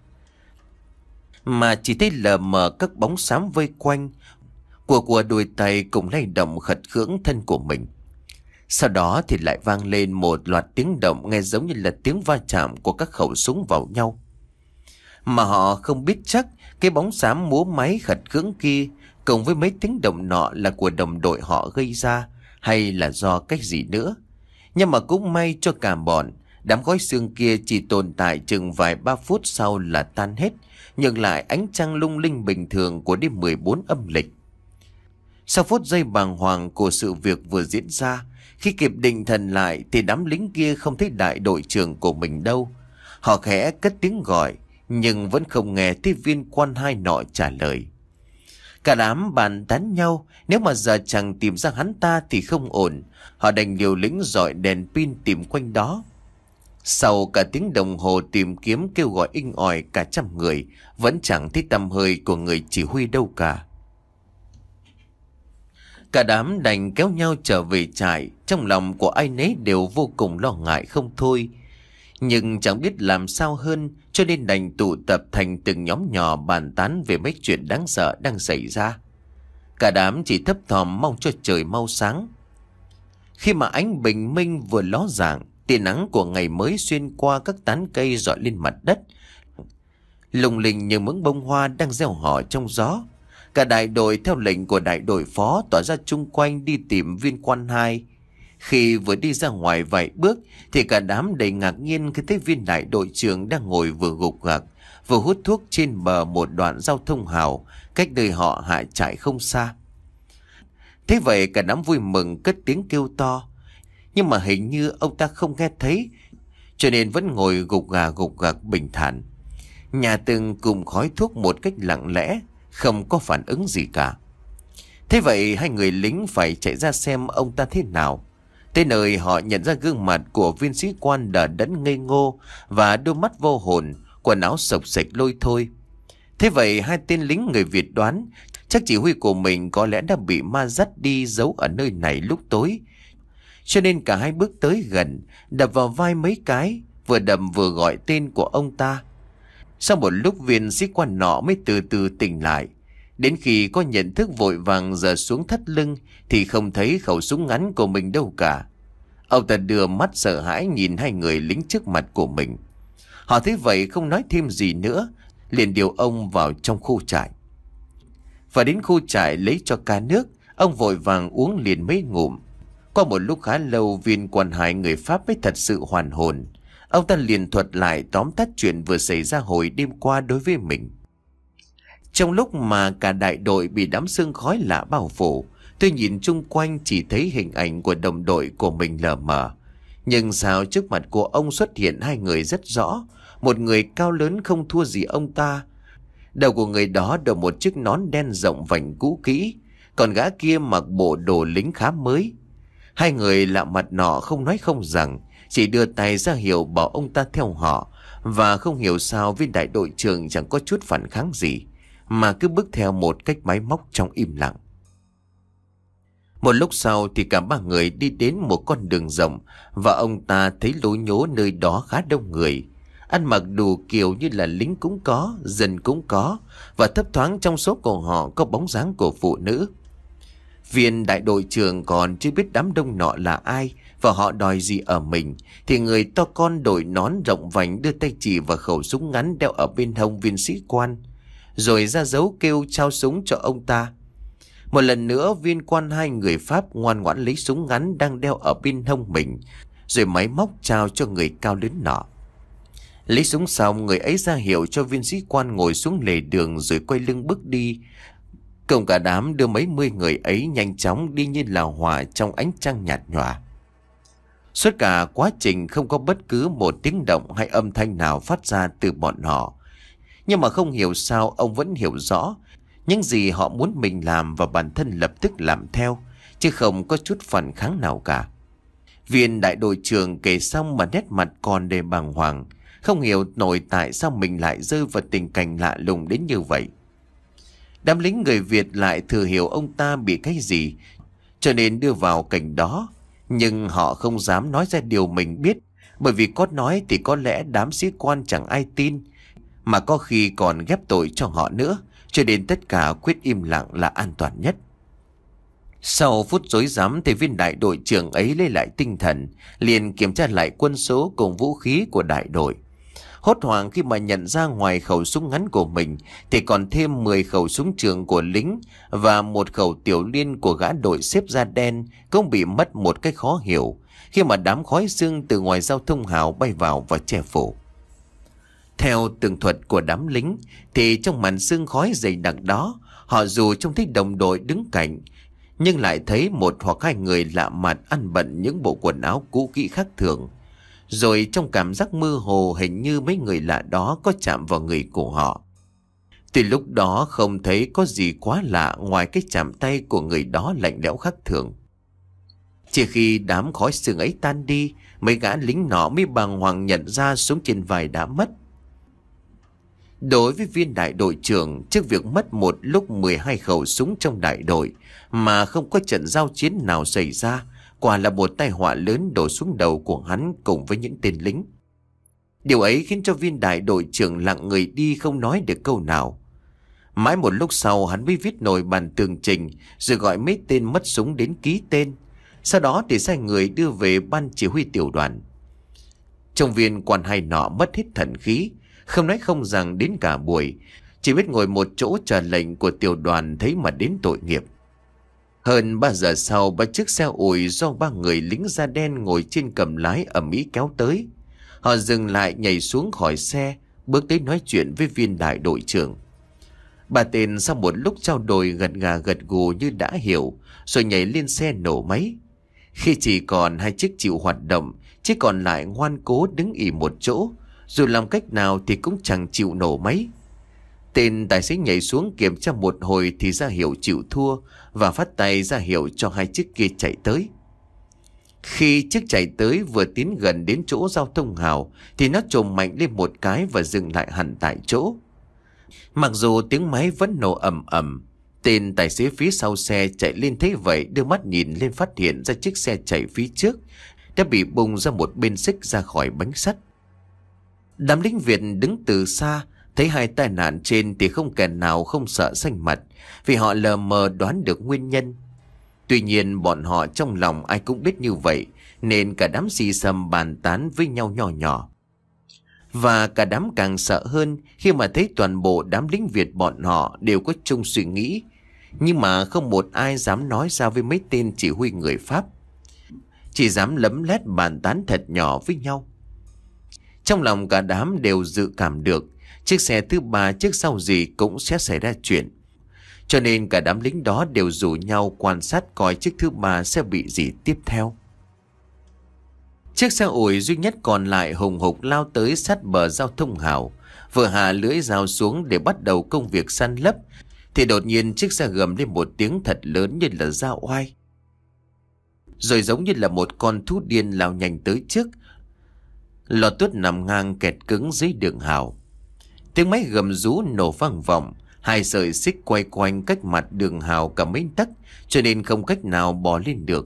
mà chỉ thấy lờ mờ các bóng xám vây quanh, của của đôi tay cùng lay động khật khưỡng thân của mình. Sau đó thì lại vang lên một loạt tiếng động nghe giống như là tiếng va chạm của các khẩu súng vào nhau. Mà họ không biết chắc cái bóng xám múa máy khật khưỡng kia cùng với mấy tiếng động nọ là của đồng đội họ gây ra, hay là do cách gì nữa. Nhưng mà cũng may cho cả bọn, đám khói xương kia chỉ tồn tại chừng vài ba phút sau là tan hết, nhường lại ánh trăng lung linh bình thường của đêm mười bốn âm lịch. Sau phút giây bàng hoàng của sự việc vừa diễn ra, khi kịp định thần lại thì đám lính kia không thấy đại đội trưởng của mình đâu. Họ khẽ cất tiếng gọi, nhưng vẫn không nghe thấy viên quan hai nọ trả lời. Cả đám bàn tán nhau, nếu mà giờ chẳng tìm ra hắn ta thì không ổn. Họ đành liều lĩnh dọi đèn pin tìm quanh đó. Sau cả tiếng đồng hồ tìm kiếm kêu gọi inh ỏi cả trăm người, vẫn chẳng thấy tăm hơi của người chỉ huy đâu cả. Cả đám đành kéo nhau trở về trại, trong lòng của ai nấy đều vô cùng lo ngại không thôi. Nhưng chẳng biết làm sao hơn, cho nên đành tụ tập thành từng nhóm nhỏ bàn tán về mấy chuyện đáng sợ đang xảy ra. Cả đám chỉ thấp thỏm mong cho trời mau sáng. Khi mà ánh bình minh vừa ló dạng, tia nắng của ngày mới xuyên qua các tán cây rọi lên mặt đất, lung linh như những bông hoa đang gieo họ trong gió. Cả đại đội theo lệnh của đại đội phó tỏa ra chung quanh đi tìm viên quan hai. Khi vừa đi ra ngoài vài bước thì cả đám đầy ngạc nhiên khi thấy viên đại đội trưởng đang ngồi vừa gục gặc vừa hút thuốc trên bờ một đoạn giao thông hào cách nơi họ hạ trại không xa. Thế vậy cả đám vui mừng cất tiếng kêu to, nhưng mà hình như ông ta không nghe thấy, cho nên vẫn ngồi gục gà gục gặc bình thản, nhà từng cùng khói thuốc một cách lặng lẽ, không có phản ứng gì cả. Thế vậy hai người lính phải chạy ra xem ông ta thế nào. Tới nơi họ nhận ra gương mặt của viên sĩ quan đờ đẫn ngây ngô và đôi mắt vô hồn, quần áo xộc xệch lôi thôi. Thế vậy hai tên lính người Việt đoán chắc chỉ huy của mình có lẽ đã bị ma dắt đi giấu ở nơi này lúc tối, cho nên cả hai bước tới gần, đập vào vai mấy cái, vừa đầm vừa gọi tên của ông ta. Sau một lúc viên sĩ quan nọ mới từ từ tỉnh lại. Đến khi có nhận thức vội vàng giở xuống thắt lưng thì không thấy khẩu súng ngắn của mình đâu cả. Ông ta đưa mắt sợ hãi nhìn hai người lính trước mặt của mình. Họ thấy vậy không nói thêm gì nữa, liền điều ông vào trong khu trại. Và đến khu trại lấy cho ca nước, ông vội vàng uống liền mấy ngụm. Qua một lúc khá lâu, viên quan hai người Pháp mới thật sự hoàn hồn. Ông ta liền thuật lại tóm tắt chuyện vừa xảy ra hồi đêm qua đối với mình. Trong lúc mà cả đại đội bị đám sương khói lạ bao phủ, tôi nhìn chung quanh chỉ thấy hình ảnh của đồng đội của mình lờ mờ. Nhưng sao trước mặt của ông xuất hiện hai người rất rõ. Một người cao lớn không thua gì ông ta. Đầu của người đó đội một chiếc nón đen rộng vành cũ kỹ, còn gã kia mặc bộ đồ lính khá mới. Hai người lạ mặt nọ không nói không rằng, chỉ đưa tay ra hiệu bảo ông ta theo họ. Và không hiểu sao viên đại đội trưởng chẳng có chút phản kháng gì, mà cứ bước theo một cách máy móc trong im lặng. Một lúc sau thì cả ba người đi đến một con đường rộng, và ông ta thấy lối nhố nơi đó khá đông người. Ăn mặc đủ kiểu như là lính cũng có, dân cũng có, và thấp thoáng trong số của họ có bóng dáng của phụ nữ. Viên đại đội trưởng còn chưa biết đám đông nọ là ai và họ đòi gì ở mình, thì người to con đội nón rộng vành đưa tay chỉ vào khẩu súng ngắn đeo ở bên hông viên sĩ quan, rồi ra dấu kêu trao súng cho ông ta. Một lần nữa viên quan hai người Pháp ngoan ngoãn lấy súng ngắn đang đeo ở bên hông mình, rồi máy móc trao cho người cao lớn nọ. Lấy súng xong, người ấy ra hiệu cho viên sĩ quan ngồi xuống lề đường rồi quay lưng bước đi. Cùng cả đám đưa mấy mươi người ấy nhanh chóng đi như là hỏa trong ánh trăng nhạt nhòa. Suốt cả quá trình không có bất cứ một tiếng động hay âm thanh nào phát ra từ bọn họ. Nhưng mà không hiểu sao ông vẫn hiểu rõ những gì họ muốn mình làm và bản thân lập tức làm theo, chứ không có chút phản kháng nào cả. Viên đại đội trưởng kể xong mà nét mặt còn đầy bàng hoàng, không hiểu nổi tại sao mình lại rơi vào tình cảnh lạ lùng đến như vậy. Đám lính người Việt lại thừa hiểu ông ta bị cái gì, cho nên đưa vào cảnh đó. Nhưng họ không dám nói ra điều mình biết, bởi vì có nói thì có lẽ đám sĩ quan chẳng ai tin, mà có khi còn ghép tội cho họ nữa, cho nên tất cả quyết im lặng là an toàn nhất. Sau phút rối rắm thì viên đại đội trưởng ấy lấy lại tinh thần, liền kiểm tra lại quân số cùng vũ khí của đại đội. Hốt hoảng khi mà nhận ra ngoài khẩu súng ngắn của mình thì còn thêm mười khẩu súng trường của lính và một khẩu tiểu liên của gã đội xếp da đen cũng bị mất một cách khó hiểu khi mà đám khói sương từ ngoài giao thông hào bay vào và che phủ. Theo tường thuật của đám lính thì trong màn sương khói dày đặc đó, họ dù trông thấy đồng đội đứng cạnh nhưng lại thấy một hoặc hai người lạ mặt ăn bận những bộ quần áo cũ kỹ khác thường. Rồi trong cảm giác mơ hồ hình như mấy người lạ đó có chạm vào người của họ. Tuy lúc đó không thấy có gì quá lạ ngoài cái chạm tay của người đó lạnh lẽo khác thường. Chỉ khi đám khói sương ấy tan đi, mấy gã lính nọ mới bàng hoàng nhận ra súng trên vai đã mất. Đối với viên đại đội trưởng, trước việc mất một lúc mười hai khẩu súng trong đại đội mà không có trận giao chiến nào xảy ra, quả là một tai họa lớn đổ xuống đầu của hắn cùng với những tên lính. Điều ấy khiến cho viên đại đội trưởng lặng người đi, không nói được câu nào. Mãi một lúc sau hắn mới viết nổi bản tường trình, rồi gọi mấy tên mất súng đến ký tên. Sau đó thì sai người đưa về ban chỉ huy tiểu đoàn. Trong viên quan hai nọ mất hết thần khí, không nói không rằng đến cả buổi, chỉ biết ngồi một chỗ chờ lệnh của tiểu đoàn thấy mà đến tội nghiệp. Hơn ba giờ sau, ba chiếc xe ủi do ba người lính da đen ngồi trên cầm lái ầm ĩ kéo tới. Họ dừng lại, nhảy xuống khỏi xe, bước tới nói chuyện với viên đại đội trưởng. Bà tên sau một lúc trao đổi gật gà gật gù như đã hiểu, rồi nhảy lên xe nổ máy. Khi chỉ còn hai chiếc chịu hoạt động, chiếc còn lại ngoan cố đứng ỉ một chỗ, dù làm cách nào thì cũng chẳng chịu nổ máy. Tên tài xế nhảy xuống kiểm tra một hồi thì ra hiệu chịu thua và phát tay ra hiệu cho hai chiếc kia chạy tới. Khi chiếc chạy tới vừa tiến gần đến chỗ giao thông hào thì nó chồm mạnh lên một cái và dừng lại hẳn tại chỗ. Mặc dù tiếng máy vẫn nổ ầm ầm, tên tài xế phía sau xe chạy lên thấy vậy đưa mắt nhìn lên phát hiện ra chiếc xe chạy phía trước đã bị bung ra một bên xích ra khỏi bánh sắt. Đám lính Việt đứng từ xa thấy hai tai nạn trên thì không kẻ nào không sợ xanh mặt, vì họ lờ mờ đoán được nguyên nhân. Tuy nhiên bọn họ trong lòng ai cũng biết như vậy, nên cả đám xì xầm bàn tán với nhau nhỏ nhỏ. Và cả đám càng sợ hơn khi mà thấy toàn bộ đám lính Việt bọn họ đều có chung suy nghĩ, nhưng mà không một ai dám nói ra với mấy tên chỉ huy người Pháp, chỉ dám lấm lét bàn tán thật nhỏ với nhau. Trong lòng cả đám đều dự cảm được chiếc xe thứ ba trước sau gì cũng sẽ xảy ra chuyện, cho nên cả đám lính đó đều rủ nhau quan sát coi chiếc thứ ba sẽ bị gì tiếp theo. Chiếc xe ủi duy nhất còn lại hùng hục lao tới sát bờ giao thông hào, vừa hạ lưỡi dao xuống để bắt đầu công việc săn lấp, thì đột nhiên chiếc xe gầm lên một tiếng thật lớn như là dao oai, rồi giống như là một con thú điên lao nhanh tới trước. Lò tuốt nằm ngang kẹt cứng dưới đường hào. Tiếng máy gầm rú nổ vang vọng, hai sợi xích quay quanh cách mặt đường hào cả mấy tấc, cho nên không cách nào bò lên được.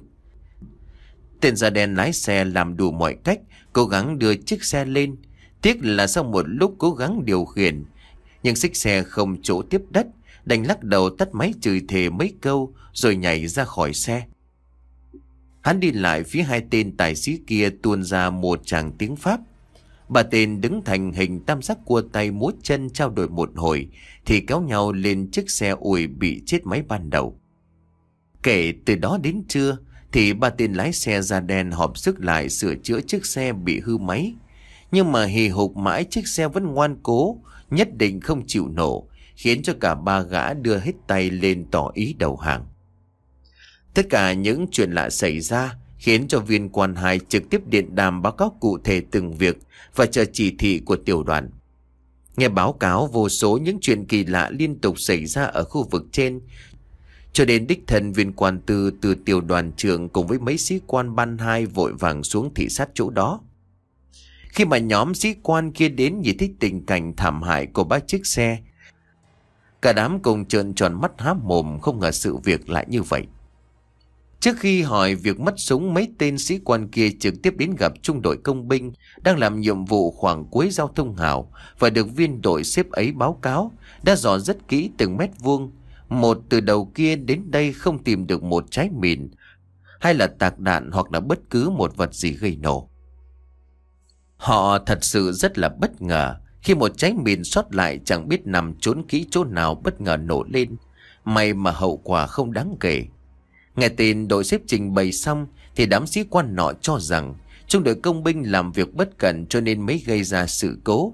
Tên da đen lái xe làm đủ mọi cách cố gắng đưa chiếc xe lên. Tiếc là sau một lúc cố gắng điều khiển, nhưng xích xe không chỗ tiếp đất, đành lắc đầu tắt máy chửi thề mấy câu rồi nhảy ra khỏi xe. Hắn đi lại phía hai tên tài xế kia tuôn ra một tràng tiếng Pháp. Ba tên đứng thành hình tam giác cua tay múa chân trao đổi một hồi thì kéo nhau lên chiếc xe ủi bị chết máy ban đầu. Kể từ đó đến trưa thì ba tên lái xe da đen họp sức lại sửa chữa chiếc xe bị hư máy. Nhưng mà hì hục mãi chiếc xe vẫn ngoan cố, nhất định không chịu nổ, khiến cho cả ba gã đưa hết tay lên tỏ ý đầu hàng. Tất cả những chuyện lạ xảy ra khiến cho viên quan hai trực tiếp điện đàm báo cáo cụ thể từng việc và chờ chỉ thị của tiểu đoàn. Nghe báo cáo vô số những chuyện kỳ lạ liên tục xảy ra ở khu vực trên, cho đến đích thân viên quan tư từ tiểu đoàn trưởng cùng với mấy sĩ quan ban hai vội vàng xuống thị sát chỗ đó. Khi mà nhóm sĩ quan kia đến nhìn thấy tình cảnh thảm hại của ba chiếc xe, Cả đám cùng trợn tròn mắt há mồm, không ngờ sự việc lại như vậy. Trước khi hỏi việc mất súng, mấy tên sĩ quan kia trực tiếp đến gặp trung đội công binh đang làm nhiệm vụ khoảng cuối giao thông hào và được viên đội xếp ấy báo cáo đã dò rất kỹ từng mét vuông. Một, từ đầu kia đến đây không tìm được một trái mìn hay là tạc đạn hoặc là bất cứ một vật gì gây nổ. Họ thật sự rất là bất ngờ khi một trái mìn sót lại chẳng biết nằm trốn kỹ chỗ nào bất ngờ nổ lên. May mà hậu quả không đáng kể. Nghe tin đội xếp trình bày xong thì đám sĩ quan nọ cho rằng trung đội công binh làm việc bất cẩn cho nên mới gây ra sự cố.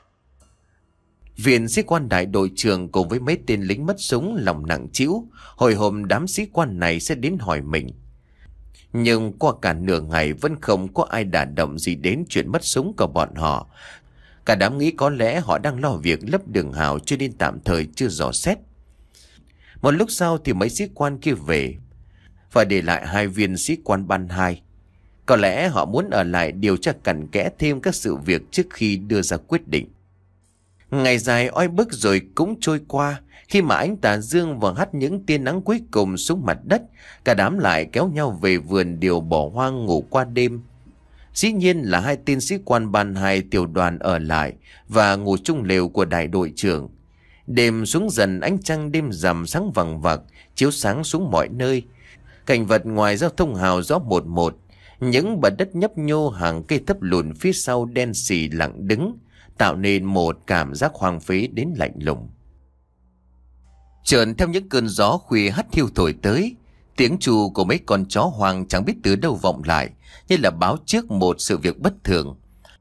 Viên sĩ quan đại đội trưởng cùng với mấy tên lính mất súng lòng nặng trĩu, hồi hộp đám sĩ quan này sẽ đến hỏi mình. Nhưng qua cả nửa ngày vẫn không có ai đả động gì đến chuyện mất súng của bọn họ. Cả đám nghĩ có lẽ họ đang lo việc lấp đường hào cho nên tạm thời chưa dò xét. Một lúc sau thì mấy sĩ quan kia về và để lại hai viên sĩ quan ban hai. Có lẽ họ muốn ở lại điều tra cặn kẽ thêm các sự việc trước khi đưa ra quyết định. Ngày dài oi bức rồi cũng trôi qua. Khi mà ánh tà dương vừa hắt những tia nắng cuối cùng xuống mặt đất, cả đám lại kéo nhau về vườn điều bỏ hoang ngủ qua đêm. Dĩ nhiên là hai tên sĩ quan ban hai tiểu đoàn ở lại và ngủ chung lều của đại đội trưởng. Đêm xuống dần, ánh trăng đêm rằm sáng vằng vặc chiếu sáng xuống mọi nơi. Cảnh vật ngoài giao thông hào rõ một một. Những bờ đất nhấp nhô, hàng cây thấp lùn phía sau đen xì lặng đứng, tạo nên một cảm giác hoang phế đến lạnh lùng. Chợt theo những cơn gió khuya hắt hiu thổi tới, tiếng tru của mấy con chó hoang chẳng biết từ đâu vọng lại, như là báo trước một sự việc bất thường.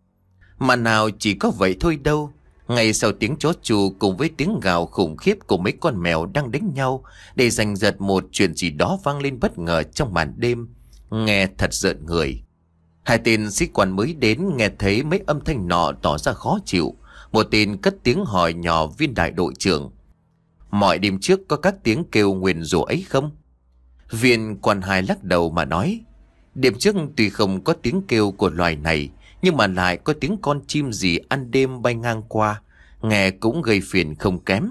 Mà nào chỉ có vậy thôi đâu. Ngay sau tiếng chó tru cùng với tiếng gào khủng khiếp của mấy con mèo đang đánh nhau để giành giật, một chuyện gì đó vang lên bất ngờ trong màn đêm, nghe thật rợn người. Hai tên sĩ quan mới đến nghe thấy mấy âm thanh nọ tỏ ra khó chịu. Một tên cất tiếng hỏi nhỏ viên đại đội trưởng: mọi đêm trước có các tiếng kêu nguyền rủa ấy không? Viên quan hai lắc đầu mà nói: đêm trước tuy không có tiếng kêu của loài này, nhưng mà lại có tiếng con chim gì ăn đêm bay ngang qua, nghe cũng gây phiền không kém.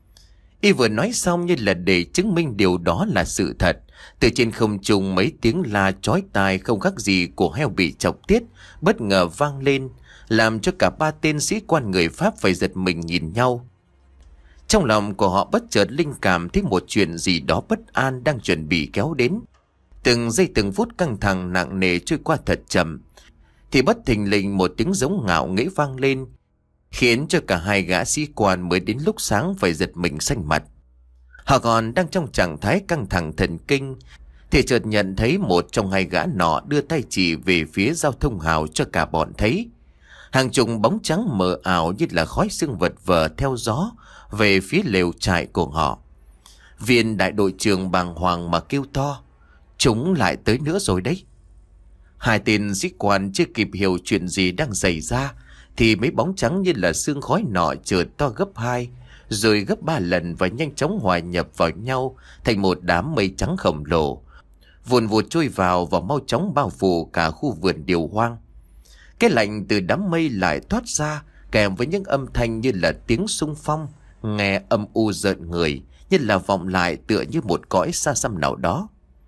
Y vừa nói xong như là để chứng minh điều đó là sự thật, từ trên không trung mấy tiếng la chói tai không khác gì của heo bị chọc tiết bất ngờ vang lên, làm cho cả ba tên sĩ quan người Pháp phải giật mình nhìn nhau. Trong lòng của họ bất chợt linh cảm thấy một chuyện gì đó bất an đang chuẩn bị kéo đến. Từng giây từng phút căng thẳng nặng nề trôi qua thật chậm, thì bất thình lình một tiếng giống ngạo nghễ vang lên, khiến cho cả hai gã sĩ quan mới đến lúc sáng phải giật mình xanh mặt. Họ còn đang trong trạng thái căng thẳng thần kinh thì chợt nhận thấy một trong hai gã nọ đưa tay chỉ về phía giao thông hào cho cả bọn thấy. Hàng chục bóng trắng mờ ảo như là khói sương vật vờ theo gió về phía lều trại của họ. Viên đại đội trưởng bàng hoàng mà kêu to: chúng lại tới nữa rồi đấy. Hai tên sĩ quan chưa kịp hiểu chuyện gì đang xảy ra thì mấy bóng trắng như là sương khói nọ chợt to gấp hai rồi gấp ba lần và nhanh chóng hòa nhập vào nhau thành một đám mây trắng khổng lồ, vùn vụt trôi vào và mau chóng bao phủ cả khu vườn điều hoang. Cái lạnh từ đám mây lại thoát ra kèm với những âm thanh như là tiếng xung phong, nghe âm u rợn người, như là vọng lại tựa như một cõi xa xăm nào đó.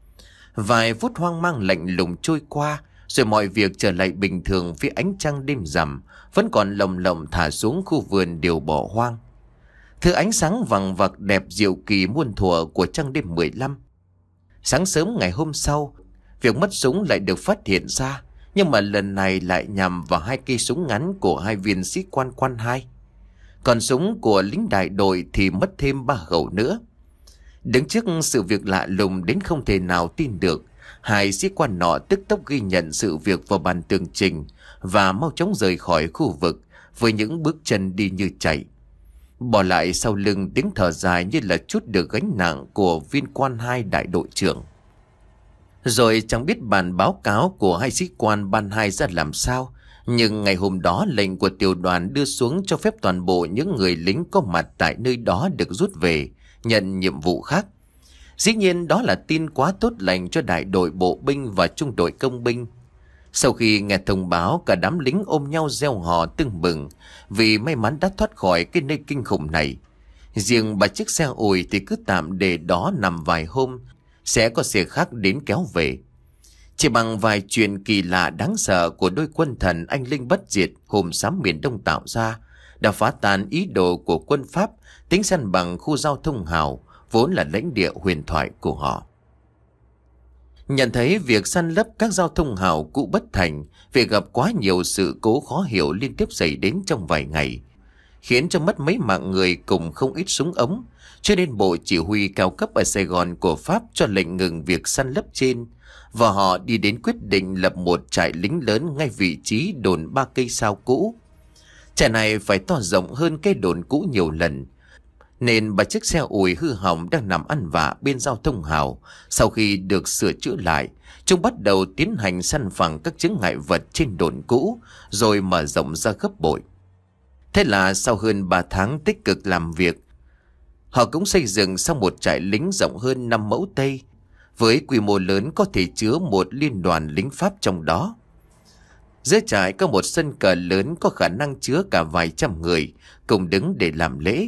Vài phút hoang mang lạnh lùng trôi qua, rồi mọi việc trở lại bình thường. Phía ánh trăng đêm rằm vẫn còn lồng lộng thả xuống khu vườn điều bỏ hoang, thứ ánh sáng vằng vặc đẹp diệu kỳ muôn thuở của trăng đêm mười lăm. Sáng sớm ngày hôm sau, việc mất súng lại được phát hiện ra, nhưng mà lần này lại nhằm vào hai cây súng ngắn của hai viên sĩ quan quan hai. Còn súng của lính đại đội thì mất thêm ba khẩu nữa. Đứng trước sự việc lạ lùng đến không thể nào tin được, hai sĩ quan nọ tức tốc ghi nhận sự việc vào bàn tường trình và mau chóng rời khỏi khu vực với những bước chân đi như chạy, bỏ lại sau lưng tiếng thở dài như là trút được gánh nặng của viên quan hai đại đội trưởng. Rồi chẳng biết bản báo cáo của hai sĩ quan ban hai ra làm sao, nhưng ngày hôm đó lệnh của tiểu đoàn đưa xuống cho phép toàn bộ những người lính có mặt tại nơi đó được rút về nhận nhiệm vụ khác. Dĩ nhiên đó là tin quá tốt lành cho đại đội bộ binh và trung đội công binh. Sau khi nghe thông báo, cả đám lính ôm nhau reo hò tưng bừng vì may mắn đã thoát khỏi cái nơi kinh khủng này. Riêng ba chiếc xe ủi thì cứ tạm để đó nằm vài hôm, sẽ có xe khác đến kéo về. Chỉ bằng vài chuyện kỳ lạ đáng sợ của đôi quân thần anh linh bất diệt hôm xám miền Đông tạo ra, đã phá tan ý đồ của quân Pháp tính săn bằng khu giao thông hào, vốn là lãnh địa huyền thoại của họ. Nhận thấy việc săn lấp các giao thông hào cũ bất thành, việc gặp quá nhiều sự cố khó hiểu liên tiếp xảy đến trong vài ngày, khiến cho mất mấy mạng người cùng không ít súng ống, cho nên bộ chỉ huy cao cấp ở Sài Gòn của Pháp cho lệnh ngừng việc săn lấp trên, và họ đi đến quyết định lập một trại lính lớn ngay vị trí đồn ba cây sao cũ. Trại này phải to rộng hơn cái đồn cũ nhiều lần, nên ba chiếc xe ủi hư hỏng đang nằm ăn vạ bên giao thông hào, sau khi được sửa chữa lại, chúng bắt đầu tiến hành săn phẳng các chướng ngại vật trên đồn cũ, rồi mở rộng ra gấp bội. Thế là sau hơn ba tháng tích cực làm việc, họ cũng xây dựng xong một trại lính rộng hơn năm mẫu Tây, với quy mô lớn có thể chứa một liên đoàn lính Pháp trong đó. Dưới trại có một sân cờ lớn có khả năng chứa cả vài trăm người cùng đứng để làm lễ.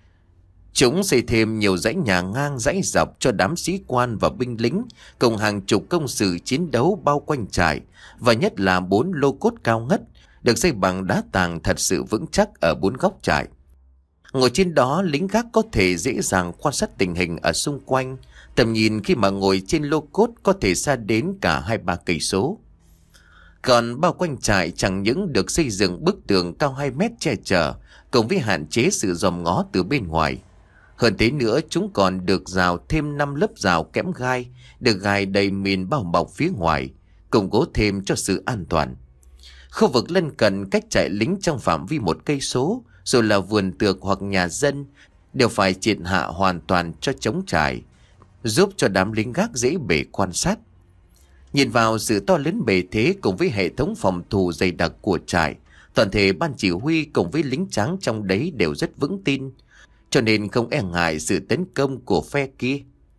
Chúng xây thêm nhiều dãy nhà ngang dãy dọc cho đám sĩ quan và binh lính, cùng hàng chục công sự chiến đấu bao quanh trại, và nhất là bốn lô cốt cao ngất được xây bằng đá tàng thật sự vững chắc ở bốn góc trại. Ngồi trên đó, lính gác có thể dễ dàng quan sát tình hình ở xung quanh. Tầm nhìn khi mà ngồi trên lô cốt có thể xa đến cả hai ba cây số. Còn bao quanh trại chẳng những được xây dựng bức tường cao hai mét che chở, cùng với hạn chế sự dòm ngó từ bên ngoài. Hơn thế nữa, chúng còn được rào thêm năm lớp rào kẽm gai, được gài đầy mìn bao bọc phía ngoài, củng cố thêm cho sự an toàn. Khu vực lân cận cách trại lính trong phạm vi một cây số, rồi là vườn tược hoặc nhà dân, đều phải triệt hạ hoàn toàn cho chống trại, giúp cho đám lính gác dễ bề quan sát. Nhìn vào sự to lớn bề thế cùng với hệ thống phòng thủ dày đặc của trại, toàn thể ban chỉ huy cùng với lính trắng trong đấy đều rất vững tin, cho nên không e ngại sự tấn công của phe kia.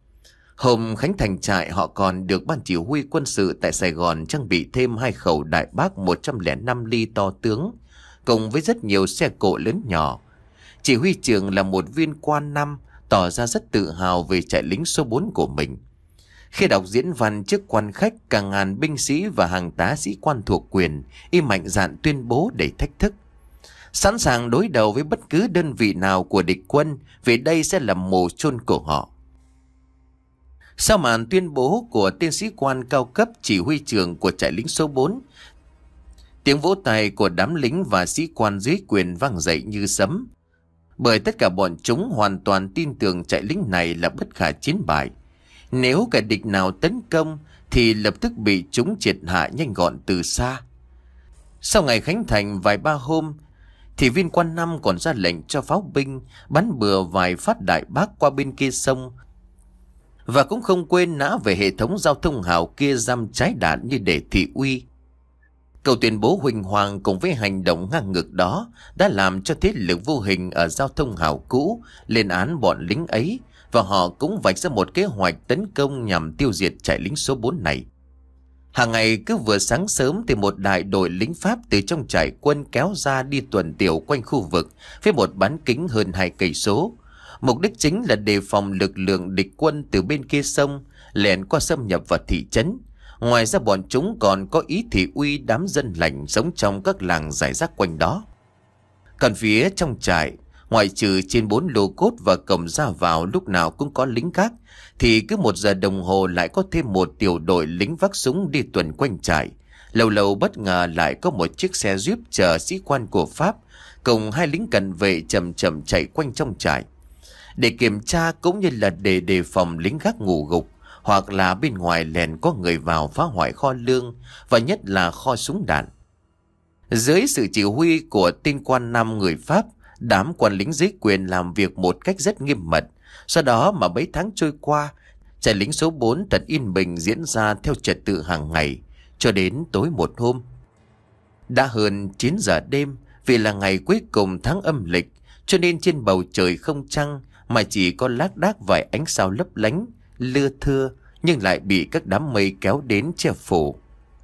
Hôm khánh thành trại, họ còn được ban chỉ huy quân sự tại Sài Gòn trang bị thêm hai khẩu đại bác một trăm lẻ năm ly to tướng, cùng với rất nhiều xe cộ lớn nhỏ. Chỉ huy trưởng là một viên quan năm, tỏ ra rất tự hào về trại lính số bốn của mình. Khi đọc diễn văn trước quan khách, cả ngàn binh sĩ và hàng tá sĩ quan thuộc quyền y mạnh dạn tuyên bố đầy thách thức, sẵn sàng đối đầu với bất cứ đơn vị nào của địch quân, vì đây sẽ là mồ chôn của họ. Sau màn tuyên bố của tên sĩ quan cao cấp chỉ huy trưởng của trại lính số bốn, tiếng vỗ tay của đám lính và sĩ quan dưới quyền vang dậy như sấm, bởi tất cả bọn chúng hoàn toàn tin tưởng trại lính này là bất khả chiến bại. Nếu kẻ địch nào tấn công thì lập tức bị chúng triệt hạ nhanh gọn từ xa. Sau ngày khánh thành vài ba hôm, thì viên quan năm còn ra lệnh cho pháo binh bắn bừa vài phát đại bác qua bên kia sông, và cũng không quên nã về hệ thống giao thông hào kia giam trái đạn như để thị uy. Câu tuyên bố huỳnh hoàng cùng với hành động ngang ngược đó đã làm cho thế lực vô hình ở giao thông hào cũ lên án bọn lính ấy, và họ cũng vạch ra một kế hoạch tấn công nhằm tiêu diệt trại lính số bốn này. Hàng ngày cứ vừa sáng sớm thì một đại đội lính Pháp từ trong trại quân kéo ra đi tuần tiểu quanh khu vực với một bán kính hơn hai cây số. Mục đích chính là đề phòng lực lượng địch quân từ bên kia sông lẻn qua xâm nhập vào thị trấn. Ngoài ra bọn chúng còn có ý thị uy đám dân lành sống trong các làng rải rác quanh đó. Còn phía trong trại, ngoại trừ trên bốn lô cốt và cổng ra vào lúc nào cũng có lính gác, thì cứ một giờ đồng hồ lại có thêm một tiểu đội lính vác súng đi tuần quanh trại. Lâu lâu bất ngờ lại có một chiếc xe jeep chở sĩ quan của Pháp cùng hai lính cận vệ chậm chậm chạy quanh trong trại, để kiểm tra cũng như là để đề phòng lính gác ngủ gục, hoặc là bên ngoài lèn có người vào phá hoại kho lương, và nhất là kho súng đạn. Dưới sự chỉ huy của tên quan năm người Pháp, đám quan lính dưới quyền làm việc một cách rất nghiêm mật. Sau đó mà mấy tháng trôi qua, trại lính số bốn thật yên bình diễn ra theo trật tự hàng ngày, cho đến tối một hôm. Đã hơn chín giờ đêm, vì là ngày cuối cùng tháng âm lịch, cho nên trên bầu trời không trăng, mà chỉ có lác đác vài ánh sao lấp lánh, lưa thưa, nhưng lại bị các đám mây kéo đến che phủ.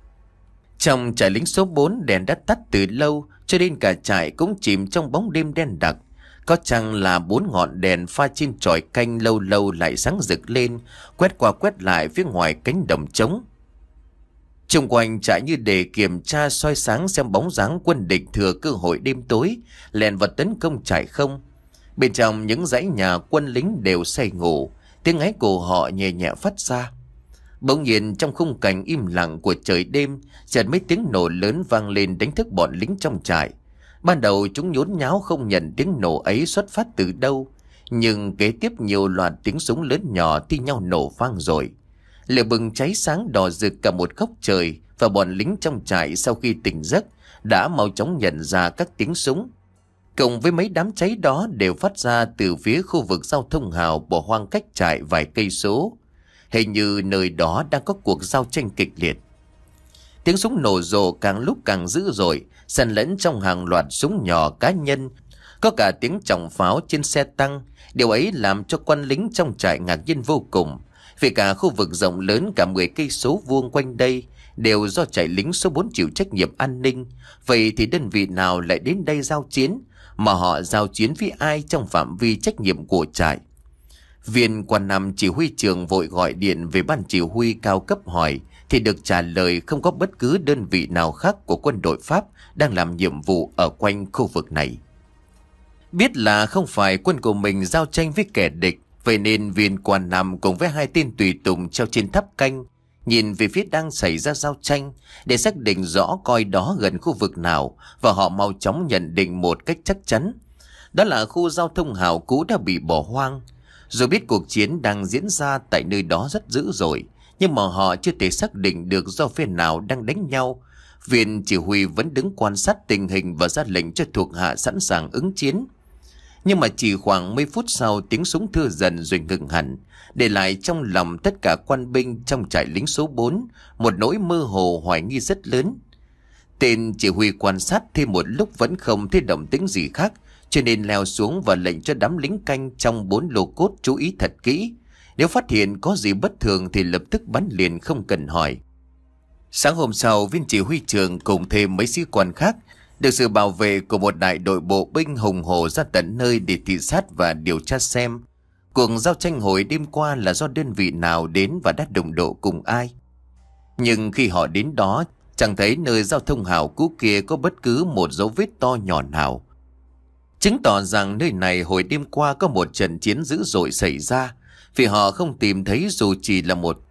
Trong trại lính số bốn, đèn đã tắt từ lâu, cho nên cả trại cũng chìm trong bóng đêm đen đặc. Có chăng là bốn ngọn đèn pha trên chòi canh lâu lâu lại sáng rực lên, quét qua quét lại phía ngoài cánh đồng trống. Xung quanh trại như để kiểm tra soi sáng xem bóng dáng quân địch thừa cơ hội đêm tối lèn vào tấn công trại không. Bên trong những dãy nhà quân lính đều say ngủ, tiếng ngáy của họ nhẹ nhẹ phát ra. Bỗng nhiên trong khung cảnh im lặng của trời đêm, chợt mấy tiếng nổ lớn vang lên đánh thức bọn lính trong trại. Ban đầu chúng nhốn nháo không nhận tiếng nổ ấy xuất phát từ đâu, nhưng kế tiếp nhiều loạt tiếng súng lớn nhỏ thi nhau nổ vang rồi. Lửa bừng cháy sáng đỏ rực cả một góc trời, và bọn lính trong trại sau khi tỉnh giấc đã mau chóng nhận ra các tiếng súng. Cùng với mấy đám cháy đó đều phát ra từ phía khu vực giao thông hào bỏ hoang cách trại vài cây số. Hình như nơi đó đang có cuộc giao tranh kịch liệt. Tiếng súng nổ rộ càng lúc càng dữ dội, xen lẫn trong hàng loạt súng nhỏ cá nhân, có cả tiếng chòng pháo trên xe tăng. Điều ấy làm cho quân lính trong trại ngạc nhiên vô cùng, vì cả khu vực rộng lớn cả mười cây số vuông quanh đây đều do trại lính số bốn chịu trách nhiệm an ninh. Vậy thì đơn vị nào lại đến đây giao chiến, mà họ giao chiến với ai trong phạm vi trách nhiệm của trại? Viên quan nằm chỉ huy trưởng vội gọi điện về ban chỉ huy cao cấp hỏi, thì được trả lời không có bất cứ đơn vị nào khác của quân đội Pháp đang làm nhiệm vụ ở quanh khu vực này. Biết là không phải quân của mình giao tranh với kẻ địch, vậy nên viên quan nằm cùng với hai tên tùy tùng treo trên tháp canh nhìn về phía đang xảy ra giao tranh để xác định rõ coi đó gần khu vực nào, và họ mau chóng nhận định một cách chắc chắn. Đó là khu giao thông hào cũ đã bị bỏ hoang. Dù biết cuộc chiến đang diễn ra tại nơi đó rất dữ dội, nhưng mà họ chưa thể xác định được do phía nào đang đánh nhau. Viên chỉ huy vẫn đứng quan sát tình hình và ra lệnh cho thuộc hạ sẵn sàng ứng chiến. Nhưng mà chỉ khoảng mấy phút sau, tiếng súng thưa dần rồi ngừng hẳn, để lại trong lòng tất cả quan binh trong trại lính số bốn một nỗi mơ hồ hoài nghi rất lớn. Tên chỉ huy quan sát thêm một lúc vẫn không thấy động tĩnh gì khác, cho nên leo xuống và lệnh cho đám lính canh trong bốn lô cốt chú ý thật kỹ. Nếu phát hiện có gì bất thường thì lập tức bắn liền, không cần hỏi. Sáng hôm sau, viên chỉ huy trưởng cùng thêm mấy sĩ quan khác được sự bảo vệ của một đại đội bộ binh hùng hổ ra tận nơi để thị sát và điều tra xem cuộc giao tranh hồi đêm qua là do đơn vị nào đến và đã đụng độ cùng ai. Nhưng khi họ đến đó, chẳng thấy nơi giao thông hào cũ kia có bất cứ một dấu vết to nhỏ nào, chứng tỏ rằng nơi này hồi đêm qua có một trận chiến dữ dội xảy ra. Vì họ không tìm thấy dù chỉ là một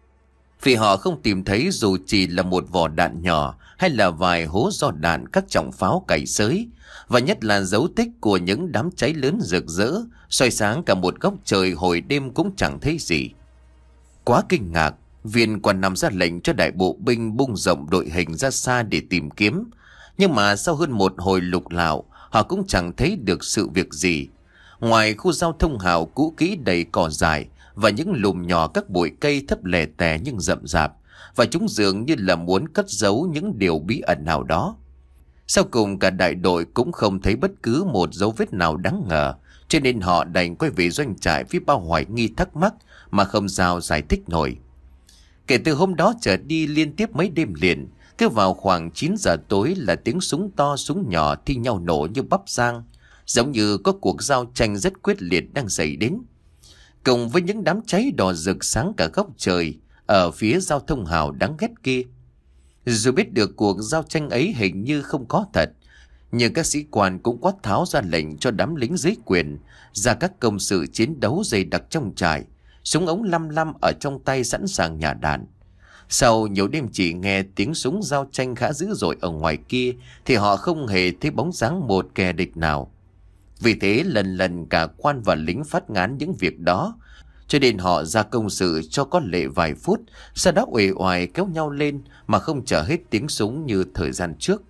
Vì họ không tìm thấy dù chỉ là một vỏ đạn nhỏ, hay là vài hố do đạn các trọng pháo cày xới, và nhất là dấu tích của những đám cháy lớn rực rỡ soi sáng cả một góc trời hồi đêm cũng chẳng thấy gì. Quá kinh ngạc, viên quan nằm ra lệnh cho đại bộ binh bung rộng đội hình ra xa để tìm kiếm. Nhưng mà sau hơn một hồi lục lạo, họ cũng chẳng thấy được sự việc gì. Ngoài khu giao thông hào cũ kỹ đầy cỏ dại và những lùm nhỏ các bụi cây thấp lè tè nhưng rậm rạp, và chúng dường như là muốn cất giấu những điều bí ẩn nào đó. Sau cùng cả đại đội cũng không thấy bất cứ một dấu vết nào đáng ngờ, cho nên họ đành quay về doanh trại với bao hoài nghi thắc mắc mà không sao giải thích nổi. Kể từ hôm đó trở đi liên tiếp mấy đêm liền, cứ vào khoảng chín giờ tối là tiếng súng to súng nhỏ thi nhau nổ như bắp rang, giống như có cuộc giao tranh rất quyết liệt đang xảy đến. Cùng với những đám cháy đỏ rực sáng cả góc trời ở phía giao thông hào đáng ghét kia. Dù biết được cuộc giao tranh ấy hình như không có thật, nhưng các sĩ quan cũng quát tháo ra lệnh cho đám lính dưới quyền ra các công sự chiến đấu dày đặc trong trại, súng ống lăm lăm ở trong tay sẵn sàng nhả đạn. Sau nhiều đêm chỉ nghe tiếng súng giao tranh khá dữ dội ở ngoài kia, thì họ không hề thấy bóng dáng một kẻ địch nào. Vì thế lần lần cả quan và lính phát ngán những việc đó, cho nên họ ra công sự cho có lệ vài phút, sau đó uể oải kéo nhau lên mà không chờ hết tiếng súng như thời gian trước.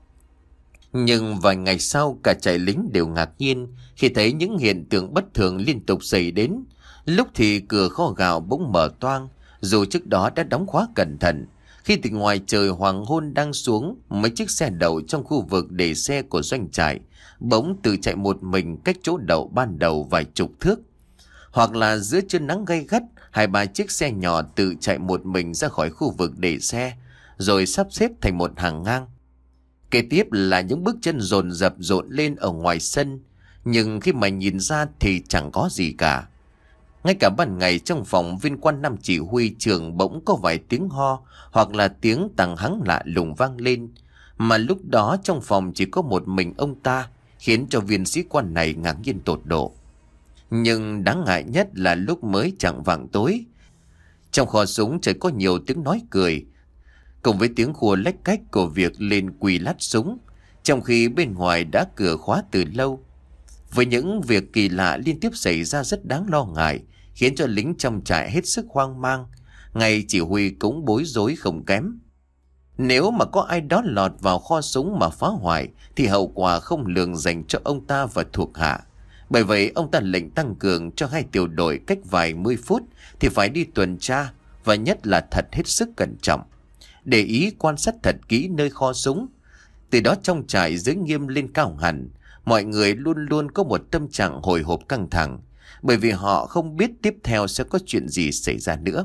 Nhưng vài ngày sau, cả trại lính đều ngạc nhiên khi thấy những hiện tượng bất thường liên tục xảy đến. Lúc thì cửa kho gạo bỗng mở toang, dù trước đó đã đóng khóa cẩn thận. Khi từ ngoài trời hoàng hôn đang xuống, mấy chiếc xe đậu trong khu vực để xe của doanh trại bỗng tự chạy một mình cách chỗ đậu ban đầu vài chục thước. Hoặc là giữa trưa nắng gay gắt, hai ba chiếc xe nhỏ tự chạy một mình ra khỏi khu vực để xe, rồi sắp xếp thành một hàng ngang. Kế tiếp là những bước chân dồn dập dội lên ở ngoài sân. Nhưng khi mà nhìn ra thì chẳng có gì cả. Ngay cả ban ngày trong phòng viên quan năm chỉ huy trường bỗng có vài tiếng ho hoặc là tiếng tằng hắng lạ lùng vang lên. Mà lúc đó trong phòng chỉ có một mình ông ta, khiến cho viên sĩ quan này ngạc nhiên tột độ. Nhưng đáng ngại nhất là lúc mới chạng vạng tối, trong kho súng chỉ có nhiều tiếng nói cười, cùng với tiếng khua lách cách của việc lên quỳ lát súng, trong khi bên ngoài đã cửa khóa từ lâu. Với những việc kỳ lạ liên tiếp xảy ra rất đáng lo ngại, khiến cho lính trong trại hết sức hoang mang. Ngay chỉ huy cũng bối rối không kém. Nếu mà có ai đó lọt vào kho súng mà phá hoại thì hậu quả không lường dành cho ông ta và thuộc hạ. Bởi vậy ông ta lệnh tăng cường cho hai tiểu đội cách vài mươi phút thì phải đi tuần tra, và nhất là thật hết sức cẩn trọng, để ý quan sát thật kỹ nơi kho súng. Từ đó trong trại giới nghiêm lên cao hẳn. Mọi người luôn luôn có một tâm trạng hồi hộp căng thẳng, bởi vì họ không biết tiếp theo sẽ có chuyện gì xảy ra nữa.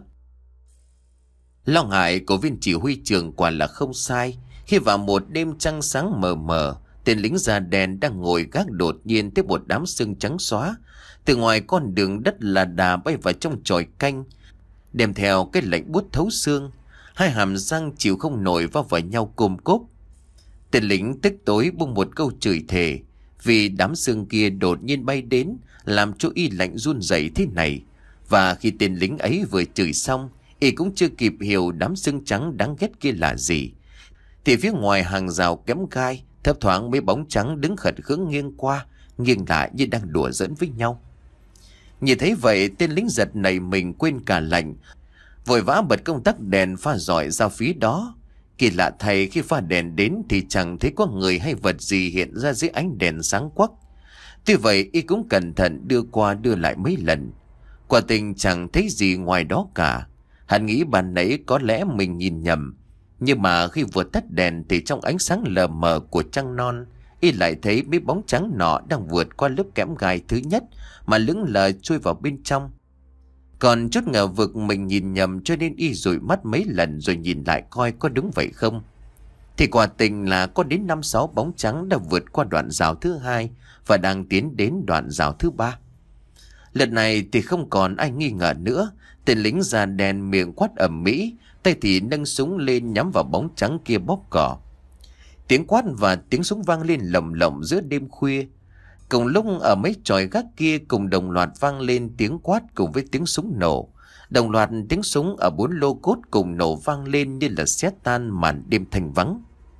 Lo ngại của viên chỉ huy trường quả là không sai. Khi vào một đêm trăng sáng mờ mờ, tên lính da đen đang ngồi gác đột nhiên tiếp một đám sương trắng xóa từ ngoài con đường đất là đà bay vào trong chòi canh, đem theo cái lạnh buốt thấu xương. Hai hàm răng chịu không nổi va vào nhau côm cốp. Tên lính tức tối bung một câu chửi thề, vì đám sương kia đột nhiên bay đến làm cho y lạnh run rẩy thế này. Và khi tên lính ấy vừa chửi xong, y cũng chưa kịp hiểu đám sương trắng đáng ghét kia là gì, thì phía ngoài hàng rào kém gai thấp thoáng mấy bóng trắng đứng khẩn khững nghiêng qua nghiêng lại như đang đùa giỡn với nhau. Nhìn thấy vậy, tên lính giật nảy mình quên cả lạnh, vội vã bật công tắc đèn pha rọi ra phía đó. Kỳ lạ thay, khi pha đèn đến thì chẳng thấy có người hay vật gì hiện ra dưới ánh đèn sáng quắc. Tuy vậy y cũng cẩn thận đưa qua đưa lại mấy lần, quả tình chẳng thấy gì ngoài đó cả. Hắn nghĩ ban nãy có lẽ mình nhìn nhầm, nhưng mà khi vừa tắt đèn thì trong ánh sáng lờ mờ của trăng non, y lại thấy mấy bóng trắng nọ đang vượt qua lớp kẽm gai thứ nhất mà lững lờ chui vào bên trong. Còn chút ngờ vực mình nhìn nhầm, cho nên y dụi mắt mấy lần rồi nhìn lại coi có đúng vậy không. Thì quả tình là có đến năm sáu bóng trắng đã vượt qua đoạn rào thứ hai và đang tiến đến đoạn rào thứ ba. Lần này thì không còn ai nghi ngờ nữa. Tên lính da đen miệng quát ầm ĩ, tay thì nâng súng lên nhắm vào bóng trắng kia bóp cỏ. Tiếng quát và tiếng súng vang lên lồng lộng giữa đêm khuya. Cùng lúc ở mấy chòi gác kia cùng đồng loạt vang lên tiếng quát cùng với tiếng súng nổ. Đồng loạt tiếng súng ở bốn lô cốt cùng nổ vang lên như là xé tan màn đêm thanh vắng.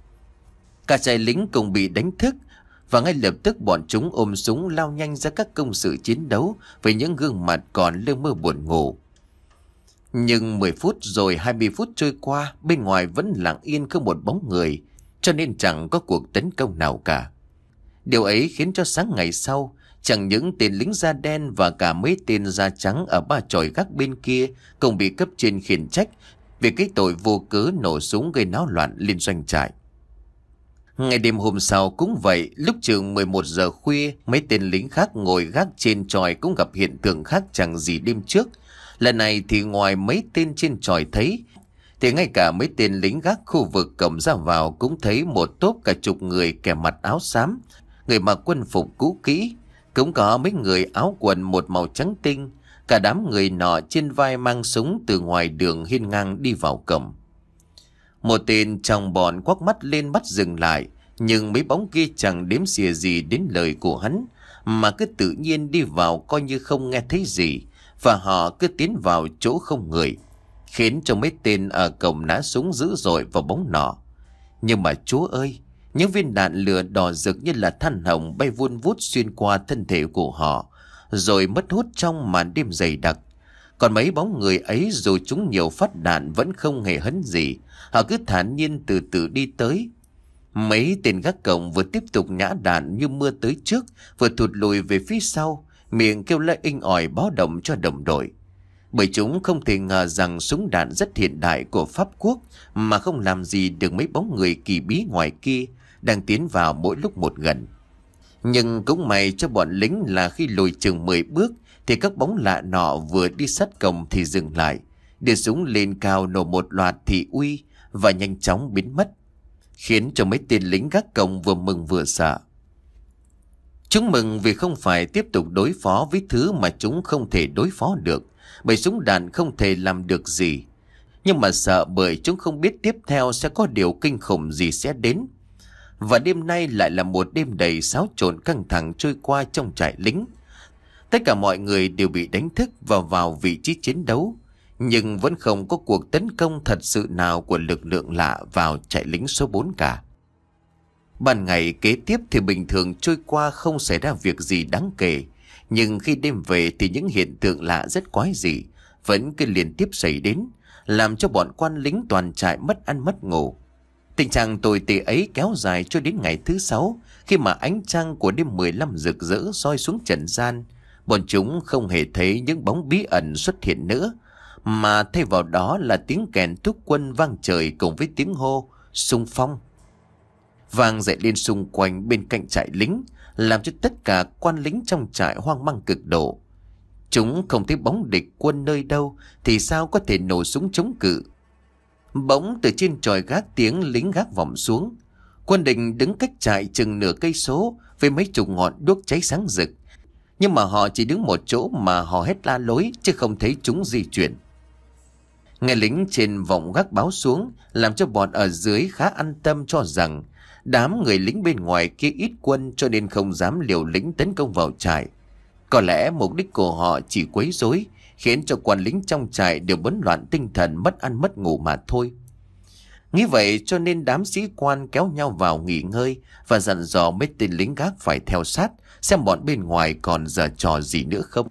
Cả trại lính cùng bị đánh thức, và ngay lập tức bọn chúng ôm súng lao nhanh ra các công sự chiến đấu với những gương mặt còn lơ mơ buồn ngủ. Nhưng mười phút rồi hai mươi phút trôi qua, bên ngoài vẫn lặng yên không một bóng người, cho nên chẳng có cuộc tấn công nào cả. Điều ấy khiến cho sáng ngày sau, chẳng những tên lính da đen và cả mấy tên da trắng ở ba chòi gác bên kia cùng bị cấp trên khiển trách vì cái tội vô cớ nổ súng gây náo loạn lên doanh trại. Ngày đêm hôm sau cũng vậy, lúc chừng mười một giờ khuya, mấy tên lính khác ngồi gác trên chòi cũng gặp hiện tượng khác chẳng gì đêm trước. Lần này thì ngoài mấy tên trên chòi thấy, thì ngay cả mấy tên lính gác khu vực cổng ra vào cũng thấy một tốp cả chục người kẻ mặc áo xám, người mặc quân phục cũ kỹ, cũng có mấy người áo quần một màu trắng tinh. Cả đám người nọ trên vai mang súng từ ngoài đường hiên ngang đi vào cổng. Một tên trong bọn quắc mắt lên bắt dừng lại, nhưng mấy bóng kia chẳng đếm xỉa gì đến lời của hắn, mà cứ tự nhiên đi vào coi như không nghe thấy gì, và họ cứ tiến vào chỗ không người, khiến cho mấy tên ở cổng ná súng dữ dội vào bóng nọ. Nhưng mà Chúa ơi, những viên đạn lửa đỏ rực như là than hồng bay vun vút xuyên qua thân thể của họ, rồi mất hút trong màn đêm dày đặc. Còn mấy bóng người ấy dù chúng nhiều phát đạn vẫn không hề hấn gì, họ cứ thản nhiên từ từ đi tới. Mấy tên gác cổng vừa tiếp tục nhả đạn như mưa tới trước, vừa thụt lùi về phía sau, miệng kêu la inh ỏi báo động cho đồng đội. Bởi chúng không thể ngờ rằng súng đạn rất hiện đại của Pháp Quốc mà không làm gì được mấy bóng người kỳ bí ngoài kia đang tiến vào mỗi lúc một gần. Nhưng cũng may cho bọn lính là khi lùi chừng mười bước thì các bóng lạ nọ vừa đi sát cổng thì dừng lại, đưa súng lên cao nổ một loạt thị uy và nhanh chóng biến mất, khiến cho mấy tên lính gác cổng vừa mừng vừa sợ. Chúng mừng vì không phải tiếp tục đối phó với thứ mà chúng không thể đối phó được, bởi súng đạn không thể làm được gì. Nhưng mà sợ bởi chúng không biết tiếp theo sẽ có điều kinh khủng gì sẽ đến. Và đêm nay lại là một đêm đầy xáo trộn căng thẳng trôi qua trong trại lính. Tất cả mọi người đều bị đánh thức và vào vị trí chiến đấu, nhưng vẫn không có cuộc tấn công thật sự nào của lực lượng lạ vào trại lính số bốn cả. Ban ngày kế tiếp thì bình thường trôi qua, không xảy ra việc gì đáng kể. Nhưng khi đêm về thì những hiện tượng lạ rất quái dị vẫn cứ liên tiếp xảy đến, làm cho bọn quan lính toàn trại mất ăn mất ngủ. Tình trạng tồi tệ ấy kéo dài cho đến ngày thứ sáu, khi mà ánh trăng của đêm mười lăm rực rỡ soi xuống trần gian. Bọn chúng không hề thấy những bóng bí ẩn xuất hiện nữa, mà thay vào đó là tiếng kèn thúc quân vang trời cùng với tiếng hô xung phong vang dậy lên xung quanh bên cạnh trại lính, làm cho tất cả quan lính trong trại hoang mang cực độ. Chúng không thấy bóng địch quân nơi đâu thì sao có thể nổ súng chống cự. Bỗng từ trên chòi gác tiếng lính gác vọng xuống. Quân địch đứng cách trại chừng nửa cây số với mấy chục ngọn đuốc cháy sáng rực, nhưng mà họ chỉ đứng một chỗ mà hò hét la lối, chứ không thấy chúng di chuyển. Nghe lính trên vọng gác báo xuống, làm cho bọn ở dưới khá an tâm, cho rằng đám người lính bên ngoài kia ít quân cho nên không dám liều lĩnh tấn công vào trại. Có lẽ mục đích của họ chỉ quấy rối, khiến cho quan lính trong trại đều bấn loạn tinh thần, mất ăn mất ngủ mà thôi. Nghĩ vậy cho nên đám sĩ quan kéo nhau vào nghỉ ngơi và dặn dò mấy tên lính gác phải theo sát, xem bọn bên ngoài còn giở trò gì nữa không.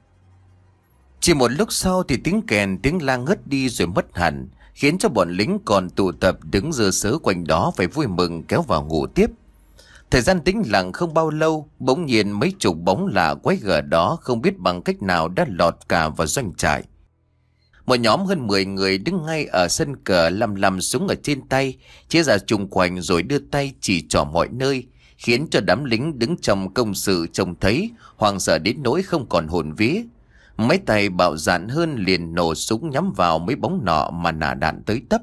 Chỉ một lúc sau thì tiếng kèn tiếng la ngất đi rồi mất hẳn, khiến cho bọn lính còn tụ tập đứng dơ sớ quanh đó phải vui mừng kéo vào ngủ tiếp. Thời gian tĩnh lặng không bao lâu, bỗng nhiên mấy chục bóng lạ quái gở đó không biết bằng cách nào đã lọt cả vào doanh trại. Một nhóm hơn mười người đứng ngay ở sân cờ, lăm lăm súng ở trên tay, chia ra chung quanh rồi đưa tay chỉ trỏ mọi nơi, khiến cho đám lính đứng trong công sự trông thấy hoảng sợ đến nỗi không còn hồn vía. Mấy tay bạo dạn hơn liền nổ súng nhắm vào mấy bóng nọ mà nã đạn tới tấp.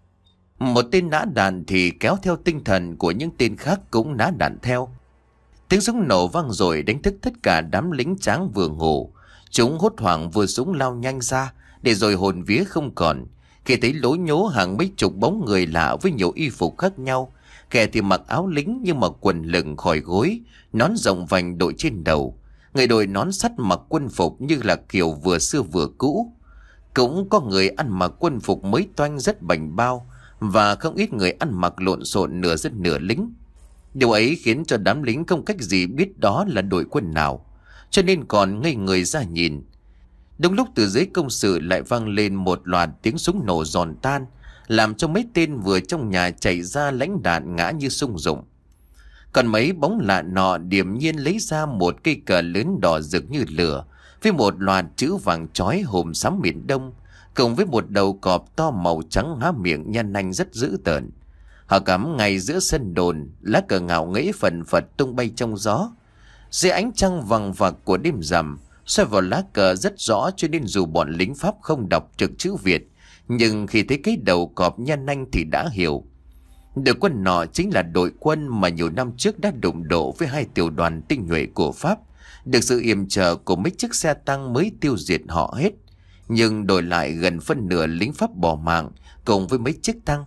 Một tên nã đạn thì kéo theo tinh thần của những tên khác cũng nã đạn theo. Tiếng súng nổ vang rồi đánh thức tất cả đám lính tráng vừa ngủ. Chúng hốt hoảng vừa súng lao nhanh ra, để rồi hồn vía không còn, khi thấy lố nhố hàng mấy chục bóng người lạ với nhiều y phục khác nhau. Kẻ thì mặc áo lính nhưng mà quần lửng khỏi gối, nón rộng vành đội trên đầu. Người đội nón sắt mặc quân phục như là kiểu vừa xưa vừa cũ. Cũng có người ăn mặc quân phục mới toanh rất bảnh bao, và không ít người ăn mặc lộn xộn nửa dân nửa lính. Điều ấy khiến cho đám lính không cách gì biết đó là đội quân nào, cho nên còn ngây người ra nhìn. Đúng lúc từ dưới công sự lại vang lên một loạt tiếng súng nổ giòn tan, làm cho mấy tên vừa trong nhà chạy ra lãnh đạn ngã như sung dụng. Còn mấy bóng lạ nọ điềm nhiên lấy ra một cây cờ lớn đỏ rực như lửa, với một loạt chữ vàng chói hồn xám miền Đông, cùng với một đầu cọp to màu trắng há miệng nhăn nanh rất dữ tợn. Họ cắm ngay giữa sân đồn, lá cờ ngạo nghễ phần phật tung bay trong gió. Dưới ánh trăng vằng vặc của đêm rằm, soi vào lá cờ rất rõ, cho nên dù bọn lính Pháp không đọc trực chữ Việt, nhưng khi thấy cái đầu cọp nhăn nanh thì đã hiểu. Đội quân nọ chính là đội quân mà nhiều năm trước đã đụng độ với hai tiểu đoàn tinh nhuệ của Pháp, được sự yểm trợ của mấy chiếc xe tăng mới tiêu diệt họ hết. Nhưng đổi lại gần phân nửa lính Pháp bỏ mạng cùng với mấy chiếc tăng.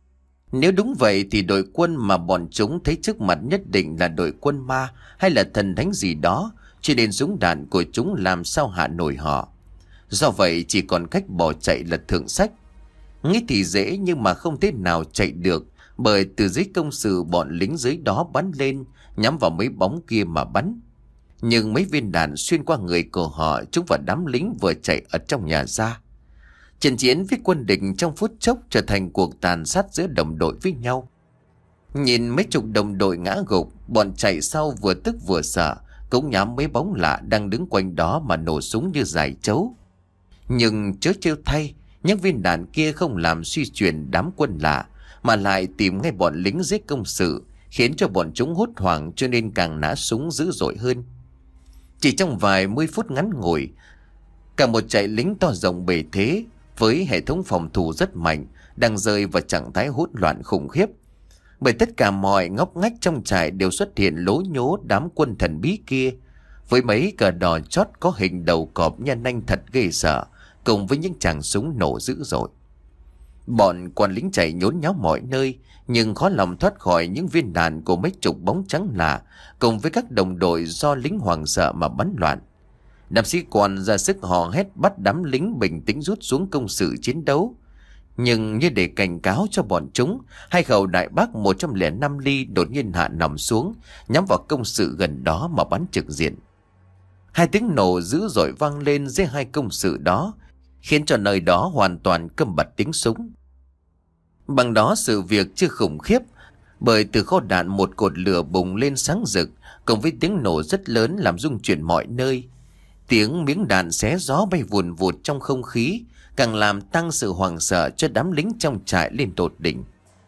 Nếu đúng vậy thì đội quân mà bọn chúng thấy trước mặt nhất định là đội quân ma hay là thần thánh gì đó, cho nên súng đạn của chúng làm sao hạ nổi họ. Do vậy chỉ còn cách bỏ chạy là thượng sách. Nghĩ thì dễ nhưng mà không thể nào chạy được, bởi từ dưới công sự bọn lính dưới đó bắn lên, nhắm vào mấy bóng kia mà bắn. Nhưng mấy viên đạn xuyên qua người của họ, chúng vào đám lính vừa chạy ở trong nhà ra. Trận chiến với quân địch trong phút chốc trở thành cuộc tàn sát giữa đồng đội với nhau. Nhìn mấy chục đồng đội ngã gục, bọn chạy sau vừa tức vừa sợ, cũng nhắm mấy bóng lạ đang đứng quanh đó mà nổ súng như giải trấu. Nhưng chớ trêu thay, những viên đạn kia không làm suy chuyển đám quân lạ, mà lại tìm ngay bọn lính dưới công sự, khiến cho bọn chúng hốt hoảng, cho nên càng nã súng dữ dội hơn. Chỉ trong vài mươi phút ngắn ngủi, cả một trại lính to rộng bề thế với hệ thống phòng thủ rất mạnh đang rơi vào trạng thái hỗn loạn khủng khiếp. Bởi tất cả mọi ngóc ngách trong trại đều xuất hiện lố nhố đám quân thần bí kia, với mấy cờ đỏ chót có hình đầu cọp nha nanh thật ghê sợ, cùng với những tràng súng nổ dữ dội. Bọn quan lính chạy nhốn nháo mọi nơi, nhưng khó lòng thoát khỏi những viên đạn của mấy chục bóng trắng lạ, cùng với các đồng đội do lính hoảng sợ mà bắn loạn. Đám sĩ quan ra sức hò hét bắt đám lính bình tĩnh rút xuống công sự chiến đấu. Nhưng như để cảnh cáo cho bọn chúng, hai khẩu đại bác một trăm lẻ năm ly đột nhiên hạ nòng xuống, nhắm vào công sự gần đó mà bắn trực diện. Hai tiếng nổ dữ dội vang lên dưới hai công sự đó, khiến cho nơi đó hoàn toàn câm bặt tiếng súng. Bằng đó sự việc chưa khủng khiếp, bởi từ kho đạn một cột lửa bùng lên sáng rực, cùng với tiếng nổ rất lớn làm rung chuyển mọi nơi. Tiếng miếng đạn xé gió bay vùn vụt trong không khí, càng làm tăng sự hoảng sợ cho đám lính trong trại lên tột đỉnh.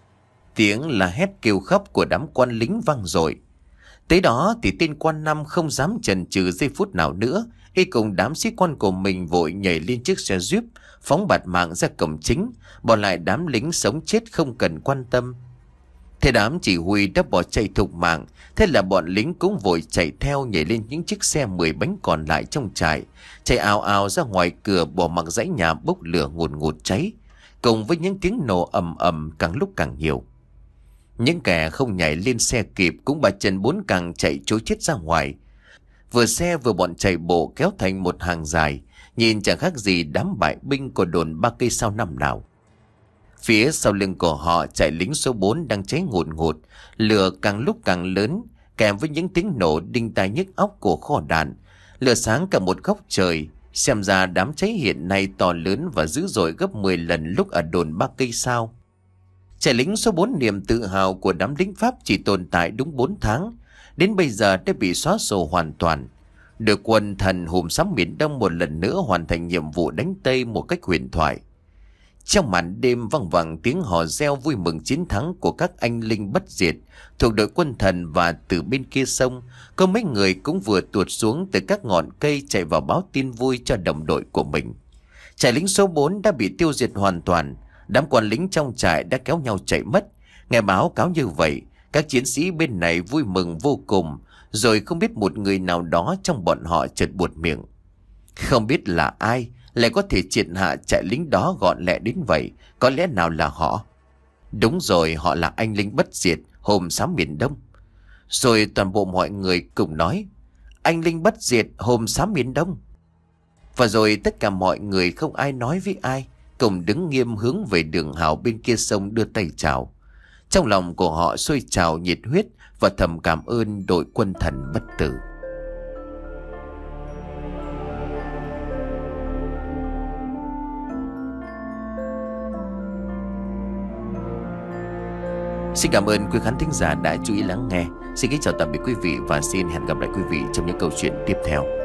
Tiếng la hét kêu khóc của đám quan lính vang dội. Tới đó thì tên quan năm không dám chần chừ giây phút nào nữa, y cùng đám sĩ quan của mình vội nhảy lên chiếc xe jeep, phóng bạt mạng ra cổng chính, bỏ lại đám lính sống chết không cần quan tâm. Thế đám chỉ huy đã bỏ chạy thục mạng, thế là bọn lính cũng vội chạy theo, nhảy lên những chiếc xe mười bánh còn lại trong trại, chạy ào ào ra ngoài cửa, bỏ mặc dãy nhà bốc lửa ngùn ngụt cháy, cùng với những tiếng nổ ầm ầm càng lúc càng nhiều. Những kẻ không nhảy lên xe kịp cũng bà chân bốn càng chạy trối chết ra ngoài. Vừa xe vừa bọn chạy bộ kéo thành một hàng dài, nhìn chẳng khác gì đám bại binh của đồn ba cây sao năm nào. Phía sau lưng của họ chạy lính số bốn đang cháy ngùn ngụt, lửa càng lúc càng lớn, kèm với những tiếng nổ đinh tai nhức óc của kho đạn. Lửa sáng cả một góc trời, xem ra đám cháy hiện nay to lớn và dữ dội gấp mười lần lúc ở đồn ba cây sao. Trại lính số bốn, niềm tự hào của đám lính Pháp, chỉ tồn tại đúng bốn tháng, đến bây giờ đã bị xóa sổ hoàn toàn. Được quân thần hùm sắm miền Đông một lần nữa hoàn thành nhiệm vụ đánh Tây một cách huyền thoại. Trong màn đêm vang vẳng tiếng hò reo vui mừng chiến thắng của các anh linh bất diệt thuộc đội quân thần, và từ bên kia sông có mấy người cũng vừa tuột xuống từ các ngọn cây chạy vào báo tin vui cho đồng đội của mình. Trại lính số bốn đã bị tiêu diệt hoàn toàn. Đám quan lính trong trại đã kéo nhau chạy mất. Nghe báo cáo như vậy, các chiến sĩ bên này vui mừng vô cùng, rồi không biết một người nào đó trong bọn họ chợt buột miệng. Không biết là ai lại có thể triệt hạ trại lính đó gọn lẹ đến vậy, có lẽ nào là họ? Đúng rồi, họ là anh linh bất diệt hồn xám miền Đông. Rồi toàn bộ mọi người cùng nói, anh linh bất diệt hồn xám miền Đông. Và rồi tất cả mọi người không ai nói với ai, cùng đứng nghiêm hướng về đường hào bên kia sông đưa tay chào. Trong lòng của họ sôi trào nhiệt huyết và thầm cảm ơn đội quân thần bất tử. Xin cảm ơn quý khán thính giả đã chú ý lắng nghe. Xin kính chào tạm biệt quý vị và xin hẹn gặp lại quý vị trong những câu chuyện tiếp theo.